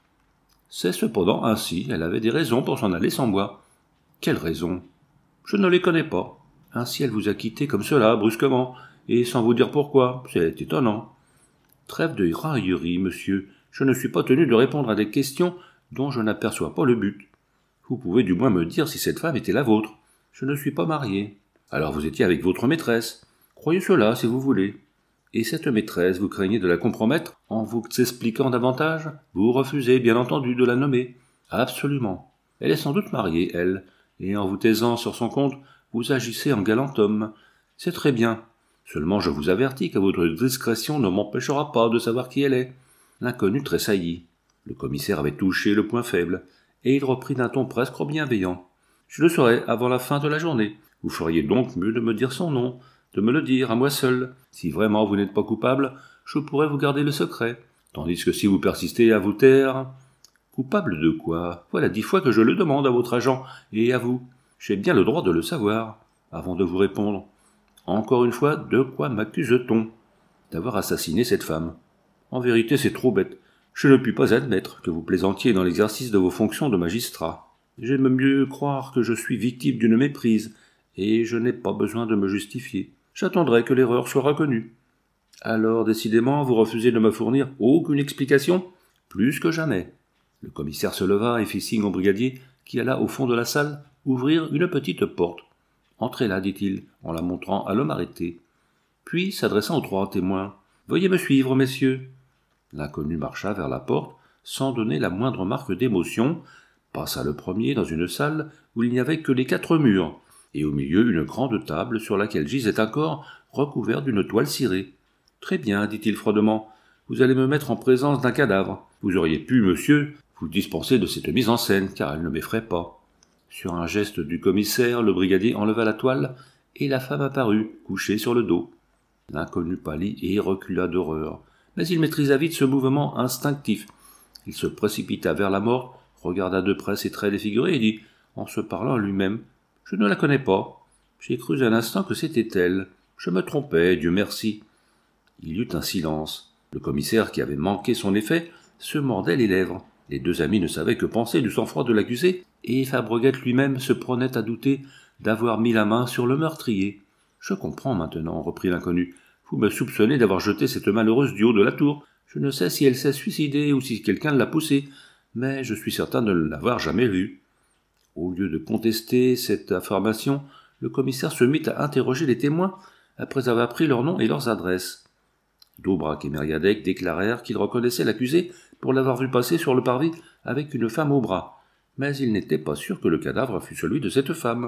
C'est cependant ainsi, elle avait des raisons pour s'en aller sans moi. Quelles raisons ? Je ne les connais pas. Ainsi elle vous a quitté comme cela, brusquement, et sans vous dire pourquoi, c'est étonnant. Trêve de raillerie, monsieur, je ne suis pas tenu de répondre à des questions dont je n'aperçois pas le but. Vous pouvez du moins me dire si cette femme était la vôtre. Je ne suis pas marié. Alors vous étiez avec votre maîtresse. Croyez cela, si vous voulez. Et cette maîtresse, vous craignez de la compromettre en vous expliquant davantage ? Vous refusez, bien entendu, de la nommer. Absolument. Elle est sans doute mariée, elle, et en vous taisant sur son compte, vous agissez en galant homme. C'est très bien. Seulement je vous avertis que votre discrétion ne m'empêchera pas de savoir qui elle est. » L'inconnu tressaillit. Le commissaire avait touché le point faible, et il reprit d'un ton presque bienveillant. « Je le saurai avant la fin de la journée. Vous feriez donc mieux de me dire son nom, de me le dire à moi seul. Si vraiment vous n'êtes pas coupable, je pourrais vous garder le secret. Tandis que si vous persistez à vous taire... » « Coupable de quoi ? Voilà 10 fois que je le demande à votre agent et à vous. J'ai bien le droit de le savoir, avant de vous répondre. Encore une fois, de quoi m'accuse-t-on ? D'avoir assassiné cette femme. En vérité, c'est trop bête. Je ne puis pas admettre que vous plaisantiez dans l'exercice de vos fonctions de magistrat. J'aime mieux croire que je suis victime d'une méprise, et je n'ai pas besoin de me justifier. J'attendrai que l'erreur soit reconnue. Alors, décidément, vous refusez de me fournir aucune explication ? Plus que jamais. Le commissaire se leva et fit signe au brigadier qui alla au fond de la salle ouvrir une petite porte. « Entrez là, dit-il, en la montrant à l'homme arrêté. » Puis, s'adressant aux 3 témoins, « Veuillez me suivre, messieurs. » L'inconnu marcha vers la porte, sans donner la moindre marque d'émotion, passa le premier dans une salle où il n'y avait que les 4 murs, et au milieu une grande table sur laquelle gisait un corps recouvert d'une toile cirée. « Très bien, dit-il froidement, vous allez me mettre en présence d'un cadavre. Vous auriez pu, monsieur, vous dispenser de cette mise en scène, car elle ne m'effraie pas. » Sur un geste du commissaire, le brigadier enleva la toile, et la femme apparut, couchée sur le dos. L'inconnu pâlit et recula d'horreur, mais il maîtrisa vite ce mouvement instinctif. Il se précipita vers la morte, regarda de près ses traits défigurés et dit, en se parlant à lui-même, « Je ne la connais pas. J'ai cru un instant que c'était elle. Je me trompais, Dieu merci. » Il y eut un silence. Le commissaire, qui avait manqué son effet, se mordait les lèvres. Les 2 amis ne savaient que penser du sang-froid de l'accusé, et Fabreguette lui-même se prenait à douter d'avoir mis la main sur le meurtrier. « Je comprends maintenant, » reprit l'inconnu. « Vous me soupçonnez d'avoir jeté cette malheureuse du haut de la tour. Je ne sais si elle s'est suicidée ou si quelqu'un l'a poussée, mais je suis certain de ne l'avoir jamais vue. » Au lieu de contester cette affirmation, le commissaire se mit à interroger les témoins après avoir pris leurs noms et leurs adresses. Daubrac et Mériadec déclarèrent qu'ils reconnaissaient l'accusé pour l'avoir vu passer sur le parvis avec une femme au bras, mais ils n'étaient pas sûrs que le cadavre fût celui de cette femme.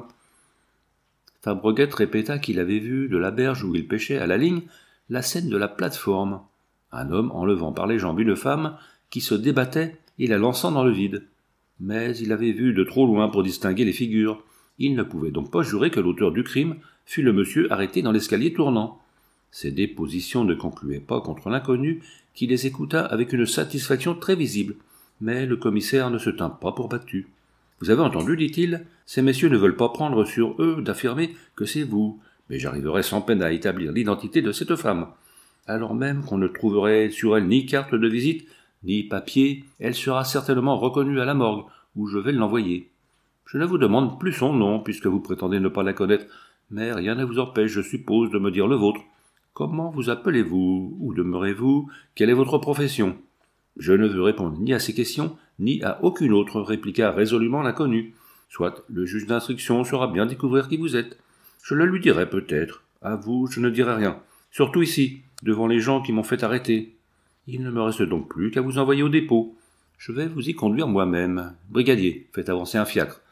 Fabreguette répéta qu'il avait vu, de la berge où il pêchait à la ligne, la scène de la plate-forme, un homme enlevant par les jambes une femme qui se débattait et la lançant dans le vide. Mais il avait vu de trop loin pour distinguer les figures. Il ne pouvait donc pas jurer que l'auteur du crime fût le monsieur arrêté dans l'escalier tournant. Ces dépositions ne concluaient pas contre l'inconnu, qui les écouta avec une satisfaction très visible, mais le commissaire ne se tint pas pour battu. « Vous avez entendu, dit-il, ces messieurs ne veulent pas prendre sur eux d'affirmer que c'est vous, mais j'arriverai sans peine à établir l'identité de cette femme. Alors même qu'on ne trouverait sur elle ni carte de visite, ni papier, elle sera certainement reconnue à la morgue, où je vais l'envoyer. Je ne vous demande plus son nom, puisque vous prétendez ne pas la connaître, mais rien ne vous empêche, je suppose, de me dire le vôtre. Comment vous appelez-vous? Où demeurez-vous? Quelle est votre profession? » « Je ne veux répondre ni à ces questions, ni à aucune autre, répliqua résolument l'inconnu. « Soit, le juge d'instruction saura bien découvrir qui vous êtes. Je le lui dirai peut-être. À vous, je ne dirai rien. Surtout ici, devant les gens qui m'ont fait arrêter. Il ne me reste donc plus qu'à vous envoyer au dépôt. Je vais vous y conduire moi-même. Brigadier, faites avancer un fiacre.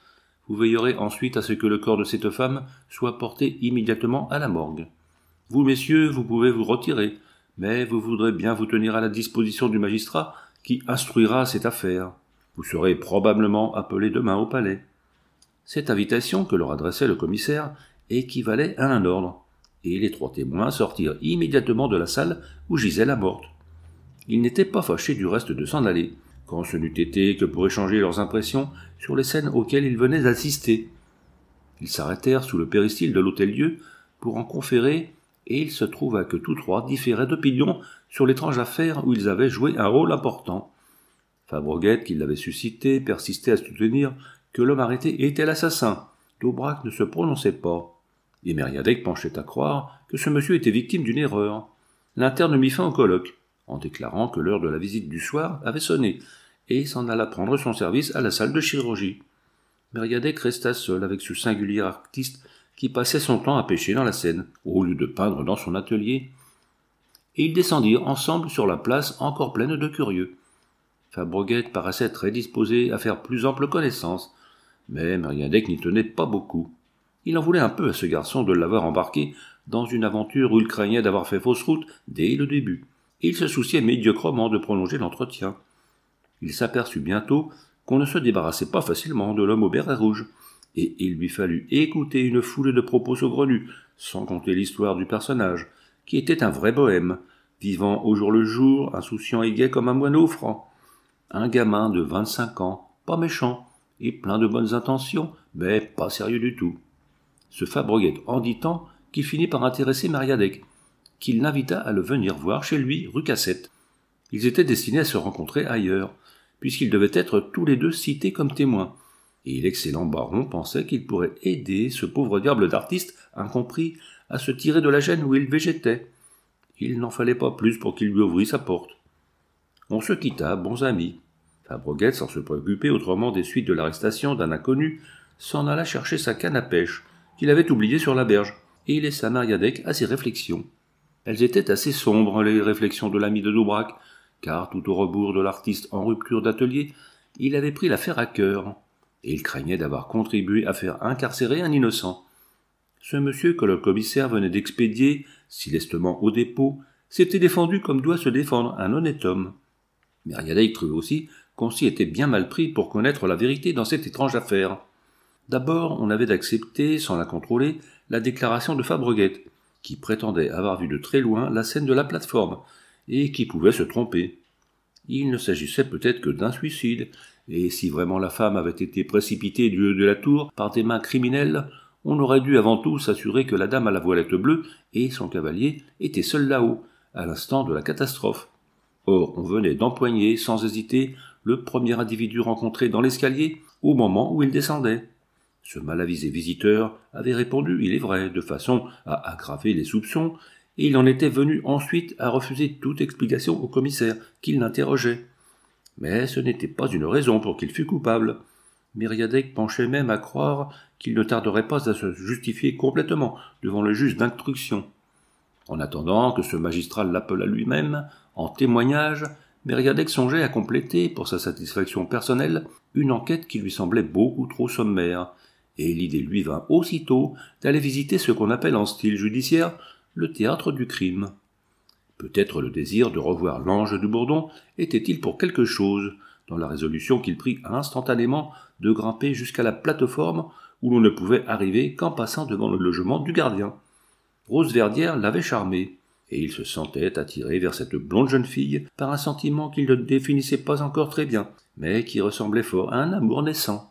Vous veillerez ensuite à ce que le corps de cette femme soit porté immédiatement à la morgue. Vous, messieurs, vous pouvez vous retirer, mais vous voudrez bien vous tenir à la disposition du magistrat qui instruira cette affaire. Vous serez probablement appelés demain au palais. » Cette invitation que leur adressait le commissaire équivalait à un ordre, et les 3 témoins sortirent immédiatement de la salle où gisait la morte. Ils n'étaient pas fâchés du reste de s'en aller, quand ce n'eût été que pour échanger leurs impressions sur les scènes auxquelles ils venaient d'assister. Ils s'arrêtèrent sous le péristyle de l'Hôtel-Dieu pour en conférer, et il se trouva que tous 3 différaient d'opinion sur l'étrange affaire où ils avaient joué un rôle important. Fabreguette, qui l'avait suscité, persistait à soutenir que l'homme arrêté était l'assassin. D'Aubrac ne se prononçait pas, et Mériadec penchait à croire que ce monsieur était victime d'une erreur. L'interne mit fin au colloque, en déclarant que l'heure de la visite du soir avait sonné, et s'en alla prendre son service à la salle de chirurgie. Mériadec resta seul avec ce singulier artiste qui passait son temps à pêcher dans la Seine, au lieu de peindre dans son atelier, et ils descendirent ensemble sur la place encore pleine de curieux. Fabreguette paraissait très disposé à faire plus ample connaissance, mais Mériadec n'y tenait pas beaucoup. Il en voulait un peu à ce garçon de l'avoir embarqué dans une aventure où il craignait d'avoir fait fausse route dès le début, et il se souciait médiocrement de prolonger l'entretien. Il s'aperçut bientôt qu'on ne se débarrassait pas facilement de l'homme au béret rouge, et il lui fallut écouter une foule de propos saugrenus, sans compter l'histoire du personnage, qui était un vrai bohème, vivant au jour le jour, insouciant et gai comme un moineau franc. Un gamin de 25 ans, pas méchant, et plein de bonnes intentions, mais pas sérieux du tout. Ce Fabreguette en dit tant qu'il finit par intéresser Mériadec, qu'il l'invita à le venir voir chez lui, rue Cassette. Ils étaient destinés à se rencontrer ailleurs, puisqu'ils devaient être tous les 2 cités comme témoins, et l'excellent baron pensait qu'il pourrait aider ce pauvre diable d'artiste incompris à se tirer de la gêne où il végétait. Il n'en fallait pas plus pour qu'il lui ouvrît sa porte. On se quitta, bons amis. Fabreguette, sans se préoccuper autrement des suites de l'arrestation d'un inconnu, s'en alla chercher sa canne à pêche, qu'il avait oubliée sur la berge, et il laissa Mériadec à ses réflexions. Elles étaient assez sombres, les réflexions de l'ami de d'Aubrac, car tout au rebours de l'artiste en rupture d'atelier, il avait pris l'affaire à cœur, et il craignait d'avoir contribué à faire incarcérer un innocent. Ce monsieur que le commissaire venait d'expédier, si lestement au dépôt, s'était défendu comme doit se défendre un honnête homme. Mériadec trouvait aussi qu'on s'y était bien mal pris pour connaître la vérité dans cette étrange affaire. D'abord, on avait d'accepter, sans la contrôler, la déclaration de Fabreguette, qui prétendait avoir vu de très loin la scène de la plateforme, et qui pouvait se tromper. Il ne s'agissait peut-être que d'un suicide, et si vraiment la femme avait été précipitée du haut de la tour par des mains criminelles, on aurait dû avant tout s'assurer que la dame à la voilette bleue et son cavalier étaient seuls là-haut, à l'instant de la catastrophe. Or, on venait d'empoigner, sans hésiter, le premier individu rencontré dans l'escalier au moment où il descendait. Ce malavisé visiteur avait répondu, il est vrai, de façon à aggraver les soupçons, et il en était venu ensuite à refuser toute explication au commissaire, qui l'interrogeait. Mais ce n'était pas une raison pour qu'il fût coupable. Mériadec penchait même à croire qu'il ne tarderait pas à se justifier complètement devant le juge d'instruction. En attendant que ce magistrat l'appelât lui-même, en témoignage, Mériadec songeait à compléter, pour sa satisfaction personnelle, une enquête qui lui semblait beaucoup trop sommaire, et l'idée lui vint aussitôt d'aller visiter ce qu'on appelle en style judiciaire le théâtre du crime. Peut-être le désir de revoir l'ange du Bourdon était-il pour quelque chose, dans la résolution qu'il prit instantanément de grimper jusqu'à la plateforme où l'on ne pouvait arriver qu'en passant devant le logement du gardien. Rose Verdière l'avait charmé, et il se sentait attiré vers cette blonde jeune fille par un sentiment qu'il ne définissait pas encore très bien, mais qui ressemblait fort à un amour naissant.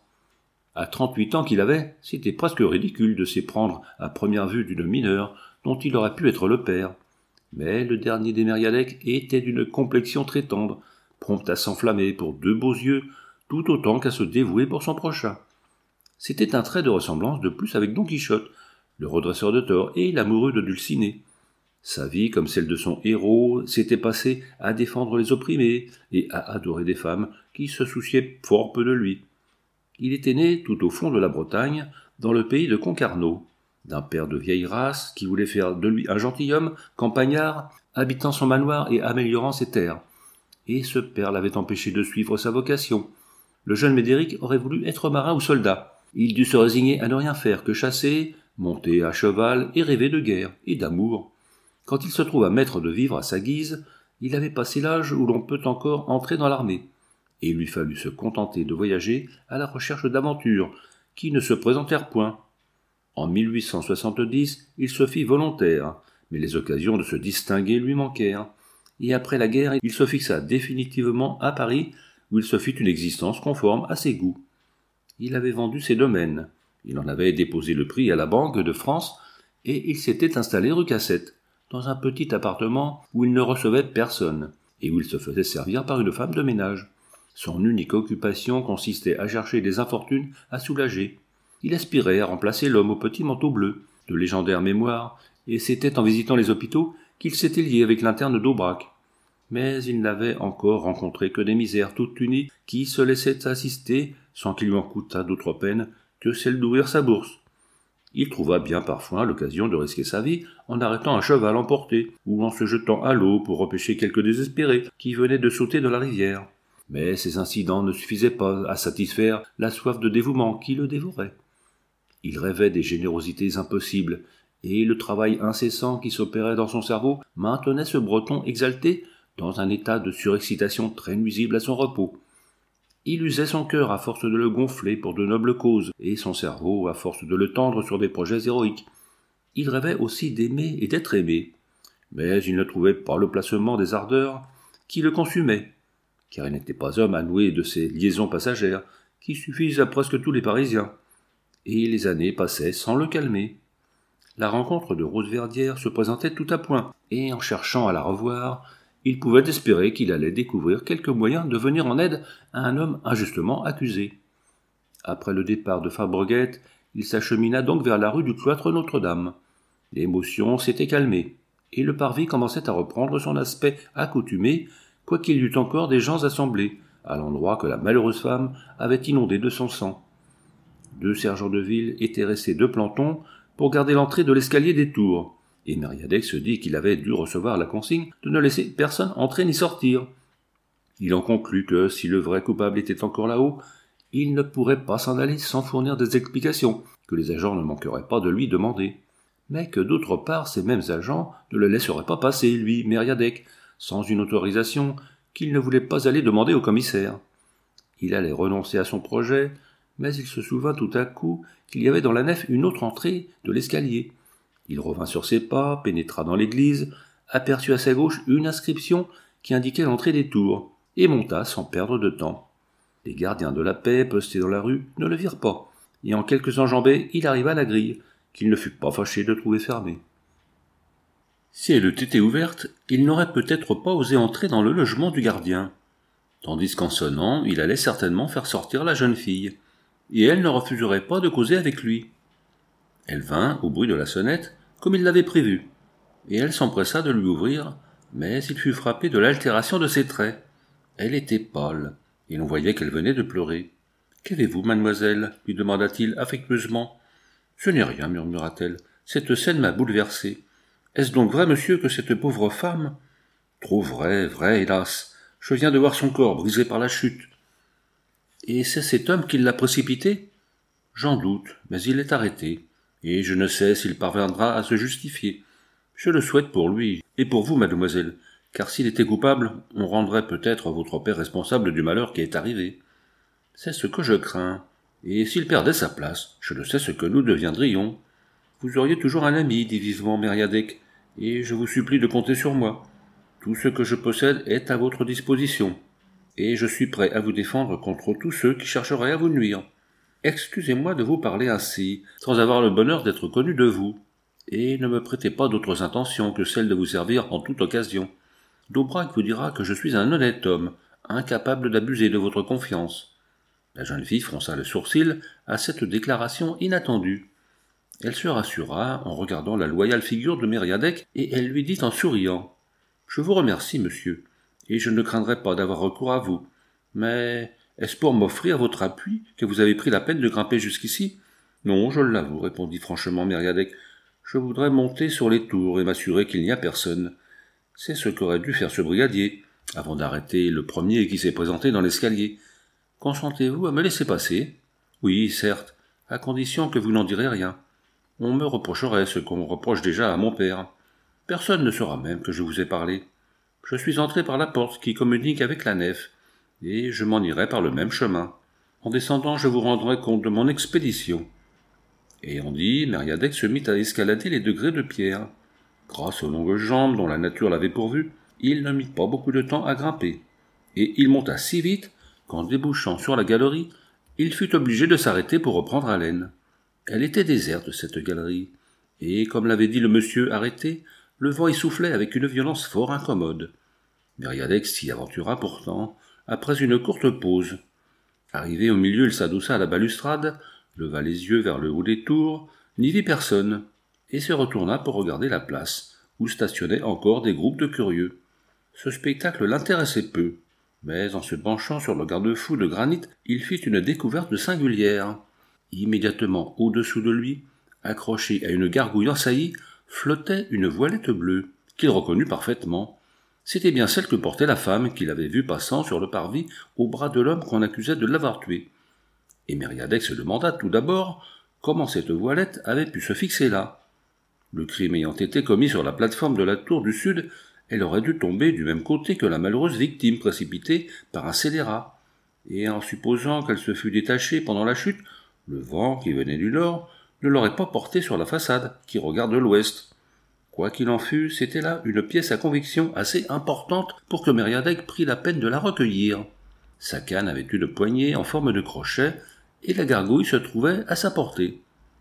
À 38 ans qu'il avait, c'était presque ridicule de s'y prendre à première vue d'une mineure dont il aurait pu être le père. Mais le dernier des Mériadec était d'une complexion très tendre, prompt à s'enflammer pour 2 beaux yeux, tout autant qu'à se dévouer pour son prochain. C'était un trait de ressemblance de plus avec Don Quichotte, le redresseur de tort et l'amoureux de Dulcinée. Sa vie, comme celle de son héros, s'était passée à défendre les opprimés et à adorer des femmes qui se souciaient fort peu de lui. Il était né tout au fond de la Bretagne, dans le pays de Concarneau, d'un père de vieille race qui voulait faire de lui un gentilhomme, campagnard, habitant son manoir et améliorant ses terres. Et ce père l'avait empêché de suivre sa vocation. Le jeune Médéric aurait voulu être marin ou soldat, il dut se résigner à ne rien faire que chasser, monter à cheval et rêver de guerre et d'amour. Quand il se trouva maître de vivre à sa guise, il avait passé l'âge où l'on peut encore entrer dans l'armée, et il lui fallut se contenter de voyager à la recherche d'aventures qui ne se présentèrent point. En 1870, il se fit volontaire, mais les occasions de se distinguer lui manquèrent, et après la guerre, il se fixa définitivement à Paris, où il se fit une existence conforme à ses goûts. Il avait vendu ses domaines, il en avait déposé le prix à la Banque de France, et il s'était installé rue Cassette, dans un petit appartement où il ne recevait personne, et où il se faisait servir par une femme de ménage. Son unique occupation consistait à chercher des infortunes à soulager. Il aspirait à remplacer l'homme au petit manteau bleu, de légendaire mémoire, et c'était en visitant les hôpitaux qu'il s'était lié avec l'interne d'Aubrac. Mais il n'avait encore rencontré que des misères toutes unies qui se laissaient assister sans qu'il lui en coûtât d'autre peine que celle d'ouvrir sa bourse. Il trouva bien parfois l'occasion de risquer sa vie en arrêtant un cheval emporté ou en se jetant à l'eau pour repêcher quelques désespérés qui venaient de sauter dans la rivière. Mais ces incidents ne suffisaient pas à satisfaire la soif de dévouement qui le dévorait. Il rêvait des générosités impossibles, et le travail incessant qui s'opérait dans son cerveau maintenait ce Breton exalté dans un état de surexcitation très nuisible à son repos. Il usait son cœur à force de le gonfler pour de nobles causes, et son cerveau à force de le tendre sur des projets héroïques. Il rêvait aussi d'aimer et d'être aimé, mais il ne trouvait pas le placement des ardeurs qui le consumaient, car il n'était pas homme à nouer de ces liaisons passagères qui suffisent à presque tous les Parisiens, et les années passaient sans le calmer. La rencontre de Rose Verdière se présentait tout à point, et en cherchant à la revoir, il pouvait espérer qu'il allait découvrir quelques moyens de venir en aide à un homme injustement accusé. Après le départ de Fabreguette, il s'achemina donc vers la rue du Cloître Notre-Dame. L'émotion s'était calmée, et le parvis commençait à reprendre son aspect accoutumé, quoiqu'il y eût encore des gens assemblés, à l'endroit que la malheureuse femme avait inondé de son sang. 2 sergents de ville étaient restés de planton pour garder l'entrée de l'escalier des tours, et Mériadec se dit qu'il avait dû recevoir la consigne de ne laisser personne entrer ni sortir. Il en conclut que, si le vrai coupable était encore là-haut, il ne pourrait pas s'en aller sans fournir des explications, que les agents ne manqueraient pas de lui demander, mais que d'autre part ces mêmes agents ne le laisseraient pas passer, lui, Mériadec, sans une autorisation qu'il ne voulait pas aller demander au commissaire. Il allait renoncer à son projet, mais il se souvint tout à coup qu'il y avait dans la nef une autre entrée de l'escalier. Il revint sur ses pas, pénétra dans l'église, aperçut à sa gauche une inscription qui indiquait l'entrée des tours, et monta sans perdre de temps. Les gardiens de la paix, postés dans la rue, ne le virent pas, et en quelques enjambées, il arriva à la grille, qu'il ne fut pas fâché de trouver fermée. Si elle eût été ouverte, il n'aurait peut-être pas osé entrer dans le logement du gardien, tandis qu'en sonnant, il allait certainement faire sortir la jeune fille, et elle ne refuserait pas de causer avec lui. Elle vint, au bruit de la sonnette, comme il l'avait prévu, et elle s'empressa de lui ouvrir, mais il fut frappé de l'altération de ses traits. Elle était pâle, et l'on voyait qu'elle venait de pleurer. « Qu'avez-vous, mademoiselle » lui demanda-t-il affectueusement. « Ce n'est rien, murmura-t-elle. Cette scène m'a bouleversé. Est-ce donc vrai, monsieur, que cette pauvre femme... »« Trop vrai, vrai, hélas. Je viens de voir son corps brisé par la chute. »« Et c'est cet homme qui l'a précipité ?»« J'en doute, mais il est arrêté, et je ne sais s'il parviendra à se justifier. Je le souhaite pour lui, et pour vous, mademoiselle, car s'il était coupable, on rendrait peut-être votre père responsable du malheur qui est arrivé. C'est ce que je crains, et s'il perdait sa place, je ne sais ce que nous deviendrions. Vous auriez toujours un ami, dit vivement Mériadec, et je vous supplie de compter sur moi. Tout ce que je possède est à votre disposition, et je suis prêt à vous défendre contre tous ceux qui chercheraient à vous nuire. Excusez-moi de vous parler ainsi, sans avoir le bonheur d'être connu de vous, et ne me prêtez pas d'autres intentions que celle de vous servir en toute occasion. D'Aubrac vous dira que je suis un honnête homme, incapable d'abuser de votre confiance. » La jeune fille fronça le sourcil à cette déclaration inattendue. Elle se rassura en regardant la loyale figure de Mériadec, et elle lui dit en souriant : « Je vous remercie, monsieur, et je ne craindrai pas d'avoir recours à vous. Mais est-ce pour m'offrir votre appui que vous avez pris la peine de grimper jusqu'ici ? » ?»« Non, je l'avoue, répondit franchement Mériadec. « Je voudrais monter sur les tours et m'assurer qu'il n'y a personne. C'est ce qu'aurait dû faire ce brigadier, avant d'arrêter le premier qui s'est présenté dans l'escalier. Consentez-vous à me laisser passer ? » « Oui, certes. à condition que vous n'en direz rien. On me reprocherait ce qu'on reproche déjà à mon père. Personne ne saura même que je vous ai parlé. Je suis entré par la porte qui communique avec la nef, et je m'en irai par le même chemin. En descendant, je vous rendrai compte de mon expédition. » Ayant dit, Mériadec se mit à escalader les degrés de pierre. Grâce aux longues jambes dont la nature l'avait pourvu, il ne mit pas beaucoup de temps à grimper, et il monta si vite qu'en débouchant sur la galerie, il fut obligé de s'arrêter pour reprendre haleine. Elle était déserte, cette galerie, et, comme l'avait dit le monsieur arrêté, le vent y soufflait avec une violence fort incommode. Mériadec s'y aventura pourtant, après une courte pause. Arrivé au milieu, il s'adossa à la balustrade, leva les yeux vers le haut des tours, n'y vit personne, et se retourna pour regarder la place, où stationnaient encore des groupes de curieux. Ce spectacle l'intéressait peu, mais en se penchant sur le garde-fou de granit, il fit une découverte singulière. Immédiatement au-dessous de lui, accrochée à une gargouille en saillie, flottait une voilette bleue, qu'il reconnut parfaitement. C'était bien celle que portait la femme qu'il avait vue passant sur le parvis au bras de l'homme qu'on accusait de l'avoir tuée. Et Mériadec se demanda tout d'abord comment cette voilette avait pu se fixer là. Le crime ayant été commis sur la plateforme de la tour du sud, elle aurait dû tomber du même côté que la malheureuse victime précipitée par un scélérat. Et en supposant qu'elle se fût détachée pendant la chute, le vent qui venait du nord ne l'aurait pas portée sur la façade qui regarde l'ouest. Quoi qu'il en fût, c'était là une pièce à conviction assez importante pour que Mériadec prît la peine de la recueillir. Sa canne avait une poignée en forme de crochet, et la gargouille se trouvait à sa portée.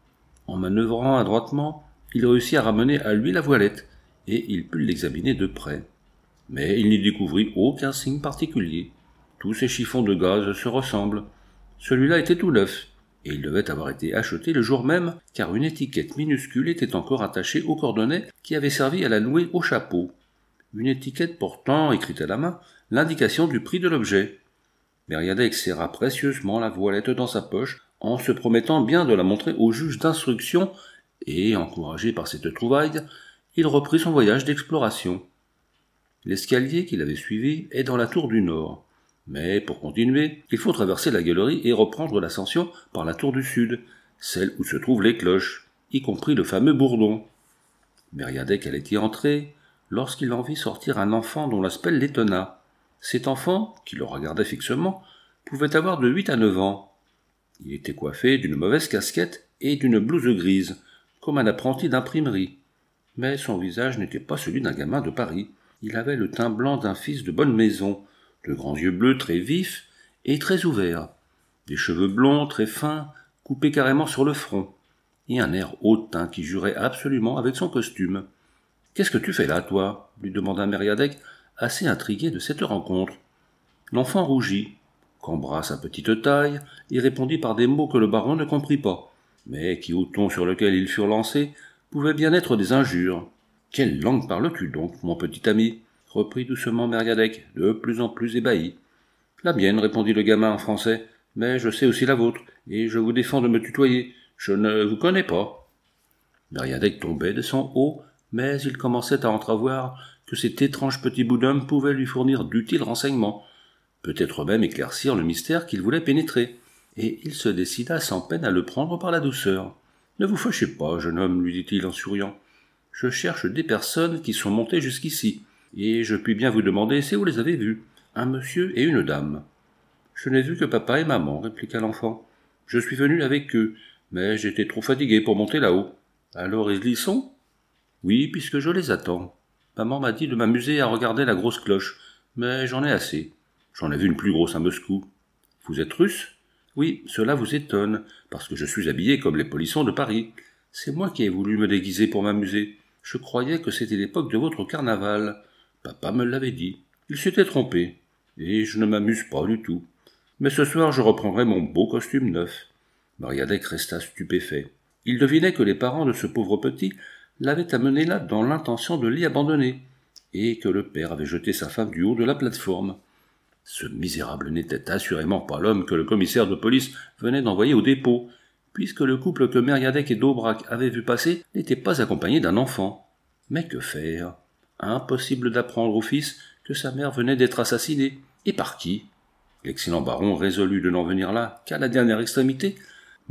En manœuvrant adroitement, il réussit à ramener à lui la voilette, et il put l'examiner de près. Mais il n'y découvrit aucun signe particulier. Tous ces chiffons de gaze se ressemblent. Celui-là était tout neuf, et il devait avoir été acheté le jour même, car une étiquette minuscule était encore attachée au cordonnet qui avait servi à la nouer au chapeau. Une étiquette portant, écrite à la main, l'indication du prix de l'objet. Mériadec serra précieusement la voilette dans sa poche, en se promettant bien de la montrer au juge d'instruction, et, encouragé par cette trouvaille, il reprit son voyage d'exploration. L'escalier qu'il avait suivi est dans la tour du nord. Mais, pour continuer, il faut traverser la galerie et reprendre l'ascension par la tour du sud, celle où se trouvent les cloches, y compris le fameux bourdon. Mériadec allait y entrer, lorsqu'il en vit sortir un enfant dont l'aspect l'étonna. Cet enfant, qui le regardait fixement, pouvait avoir de 8 à 9 ans. Il était coiffé d'une mauvaise casquette et d'une blouse grise, comme un apprenti d'imprimerie. Mais son visage n'était pas celui d'un gamin de Paris. Il avait le teint blanc d'un fils de bonne maison, de grands yeux bleus très vifs et très ouverts, des cheveux blonds très fins, coupés carrément sur le front, et un air hautain qui jurait absolument avec son costume. « Qu'est-ce que tu fais là, toi » lui demanda Mériadec, assez intrigué de cette rencontre. L'enfant rougit, cambra sa petite taille, et répondit par des mots que le baron ne comprit pas, mais qui, au ton sur lequel ils furent lancés, pouvaient bien être des injures. « Quelle langue parles-tu donc, mon petit ami » reprit doucement Mériadec, de plus en plus ébahi. « La mienne, répondit le gamin en français, mais je sais aussi la vôtre, et je vous défends de me tutoyer. Je ne vous connais pas. » Mériadec tombait de son haut, mais il commençait à entrevoir que cet étrange petit bout d'homme pouvait lui fournir d'utiles renseignements, peut-être même éclaircir le mystère qu'il voulait pénétrer, et il se décida sans peine à le prendre par la douceur. « Ne vous fâchez pas, jeune homme, lui dit-il en souriant. Je cherche des personnes qui sont montées jusqu'ici, et je puis bien vous demander si vous les avez vues, un monsieur et une dame. »« Je n'ai vu que papa et maman, répliqua l'enfant. Je suis venu avec eux, mais j'étais trop fatigué pour monter là-haut. Alors ils y sont ? Oui, puisque je les attends. Maman m'a dit de m'amuser à regarder la grosse cloche, mais j'en ai assez. J'en ai vu une plus grosse à Moscou. Vous êtes russe ? Oui, cela vous étonne, parce que je suis habillé comme les polissons de Paris. C'est moi qui ai voulu me déguiser pour m'amuser. Je croyais que c'était l'époque de votre carnaval. Papa me l'avait dit. Il s'était trompé, et je ne m'amuse pas du tout. Mais ce soir, je reprendrai mon beau costume neuf. Mériadec resta stupéfait. Il devinait que les parents de ce pauvre petit l'avaient amené là dans l'intention de l'y abandonner, et que le père avait jeté sa femme du haut de la plateforme. Ce misérable n'était assurément pas l'homme que le commissaire de police venait d'envoyer au dépôt, puisque le couple que Mériadec et d'Aubrac avaient vu passer n'était pas accompagné d'un enfant. Mais que faire ? Impossible d'apprendre au fils que sa mère venait d'être assassinée. Et par qui ? L'excellent baron résolut de n'en venir là qu'à la dernière extrémité,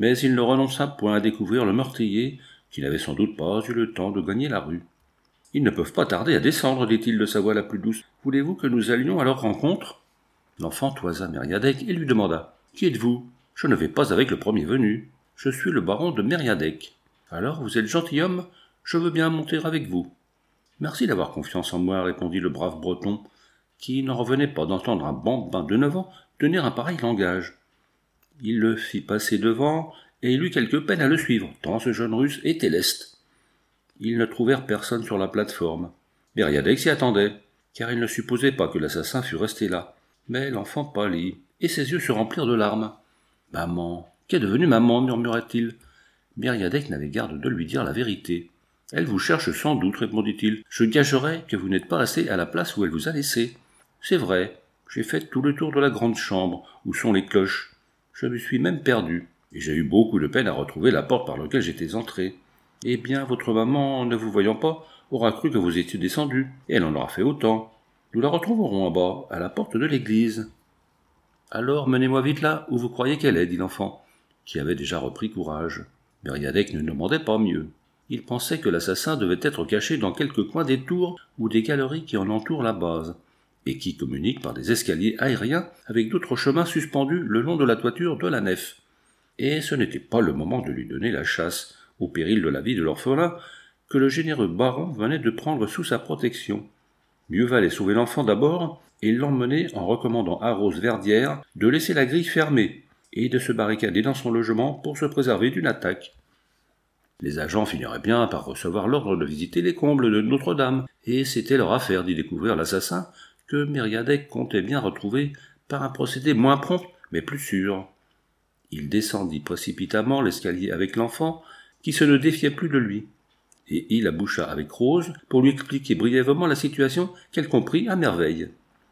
mais il ne renonça point à découvrir le meurtrier, qui n'avait sans doute pas eu le temps de gagner la rue. « Ils ne peuvent pas tarder à descendre, dit-il de sa voix la plus douce. Voulez-vous que nous allions à leur rencontre ?» L'enfant toisa Mériadec et lui demanda « Qui êtes-vous ? Je ne vais pas avec le premier venu. Je suis le baron de Mériadec. Alors, vous êtes gentilhomme ? Je veux bien monter avec vous. » « Merci d'avoir confiance en moi, répondit le brave Breton, qui n'en revenait pas d'entendre un bambin de 9 ans tenir un pareil langage. Il le fit passer devant, et il eut quelque peine à le suivre, tant ce jeune russe était leste. Ils ne trouvèrent personne sur la plate-forme. Mériadec s'y attendait, car il ne supposait pas que l'assassin fût resté là. Mais l'enfant pâlit, et ses yeux se remplirent de larmes. « Maman, qu'est devenue maman ?» murmura-t-il. Mériadec n'avait garde de lui dire la vérité. « Elle vous cherche sans doute, répondit-il. Je gagerais que vous n'êtes pas resté à la place où elle vous a laissé. C'est vrai, j'ai fait tout le tour de la grande chambre, où sont les cloches. Je me suis même perdu, et j'ai eu beaucoup de peine à retrouver la porte par laquelle j'étais entré. Eh bien, votre maman, ne vous voyant pas, aura cru que vous étiez descendu, et elle en aura fait autant. Nous la retrouverons en bas, à la porte de l'église. »« Alors, menez-moi vite là, où vous croyez qu'elle est, dit l'enfant, qui avait déjà repris courage. Mériadec ne demandait pas mieux. Il pensait que l'assassin devait être caché dans quelque coin des tours ou des galeries qui en entourent la base, et qui communiquent par des escaliers aériens avec d'autres chemins suspendus le long de la toiture de la nef. Et ce n'était pas le moment de lui donner la chasse, au péril de la vie de l'orphelin, que le généreux baron venait de prendre sous sa protection. Mieux valait sauver l'enfant d'abord, et l'emmener en recommandant à Rose Verdière de laisser la grille fermée, et de se barricader dans son logement pour se préserver d'une attaque. Les agents finiraient bien par recevoir l'ordre de visiter les combles de Notre-Dame, et c'était leur affaire d'y découvrir l'assassin que Mériadec comptait bien retrouver par un procédé moins prompt, mais plus sûr. Il descendit précipitamment l'escalier avec l'enfant, qui se ne défiait plus de lui, et il aboucha avec Rose pour lui expliquer brièvement la situation qu'elle comprit à merveille.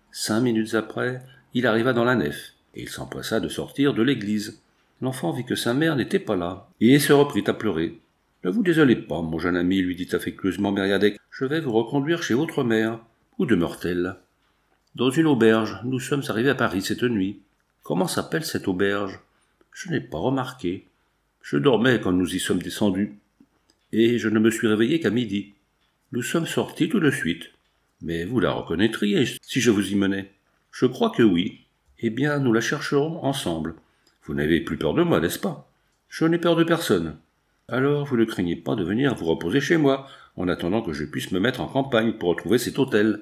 5 minutes après, il arriva dans la nef, et il s'empressa de sortir de l'église. L'enfant vit que sa mère n'était pas là, et se reprit à pleurer. « Ne vous désolez pas, mon jeune ami, lui dit affectueusement Mériadec, je vais vous reconduire chez votre mère. Où demeure-t-elle ? » « Dans une auberge. Nous sommes arrivés à Paris cette nuit. »« Comment s'appelle cette auberge ? » ?»« Je n'ai pas remarqué. Je dormais quand nous y sommes descendus, et je ne me suis réveillé qu'à midi. Nous sommes sortis tout de suite. Mais vous la reconnaîtriez si je vous y menais. Je crois que oui. Eh bien, nous la chercherons ensemble. Vous n'avez plus peur de moi, n'est-ce pas ? Je n'ai peur de personne. Alors, vous ne craignez pas de venir vous reposer chez moi, en attendant que je puisse me mettre en campagne pour retrouver cet hôtel.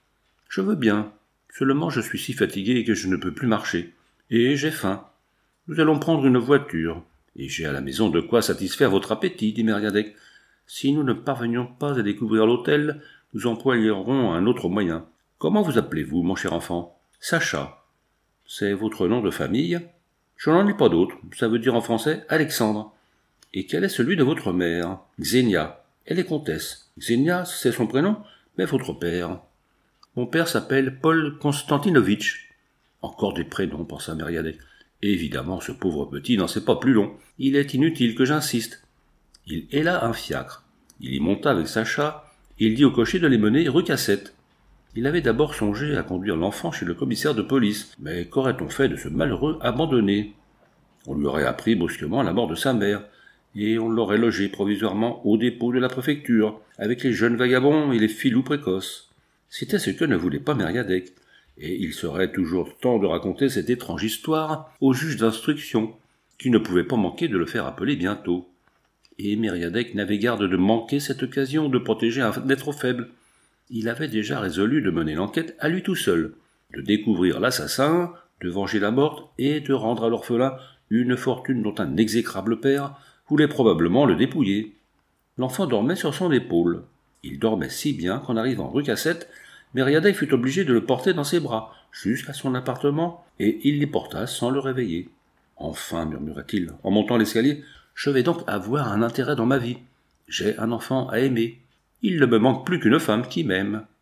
Je veux bien. Seulement, je suis si fatigué que je ne peux plus marcher. Et j'ai faim. Nous allons prendre une voiture. Et j'ai à la maison de quoi satisfaire votre appétit, dit Mériadec. Si nous ne parvenions pas à découvrir l'hôtel, nous employerons un autre moyen. Comment vous appelez-vous, mon cher enfant ? Sacha. C'est votre nom de famille ? Je n'en ai pas d'autre. Ça veut dire en français Alexandre. Et quel est celui de votre mère ? Xenia. Elle est comtesse. Xenia, c'est son prénom ? Mais votre père ? Mon père s'appelle Paul Konstantinovitch. Encore des prénoms, pensa Mériadec. Évidemment, ce pauvre petit n'en sait pas plus long. Il est inutile que j'insiste. Il héla un fiacre. Il y monta avec Sacha, et il dit au cocher de les mener rue Cassette. Il avait d'abord songé à conduire l'enfant chez le commissaire de police, mais qu'aurait-on fait de ce malheureux abandonné ? On lui aurait appris brusquement la mort de sa mère, et on l'aurait logé provisoirement au dépôt de la préfecture, avec les jeunes vagabonds et les filous précoces. C'était ce que ne voulait pas Mériadec, et il serait toujours temps de raconter cette étrange histoire au juge d'instruction, qui ne pouvait pas manquer de le faire appeler bientôt. Et Mériadec n'avait garde de manquer cette occasion de protéger un être faible. Il avait déjà résolu de mener l'enquête à lui tout seul, de découvrir l'assassin, de venger la morte et de rendre à l'orphelin une fortune dont un exécrable père voulait probablement le dépouiller. L'enfant dormait sur son épaule. Il dormait si bien qu'en arrivant rue Cassette, Mériadec fut obligé de le porter dans ses bras jusqu'à son appartement, et il l'y porta sans le réveiller. « Enfin, murmura-t-il, en montant l'escalier, je vais donc avoir un intérêt dans ma vie. J'ai un enfant à aimer. Il ne me manque plus qu'une femme qui m'aime.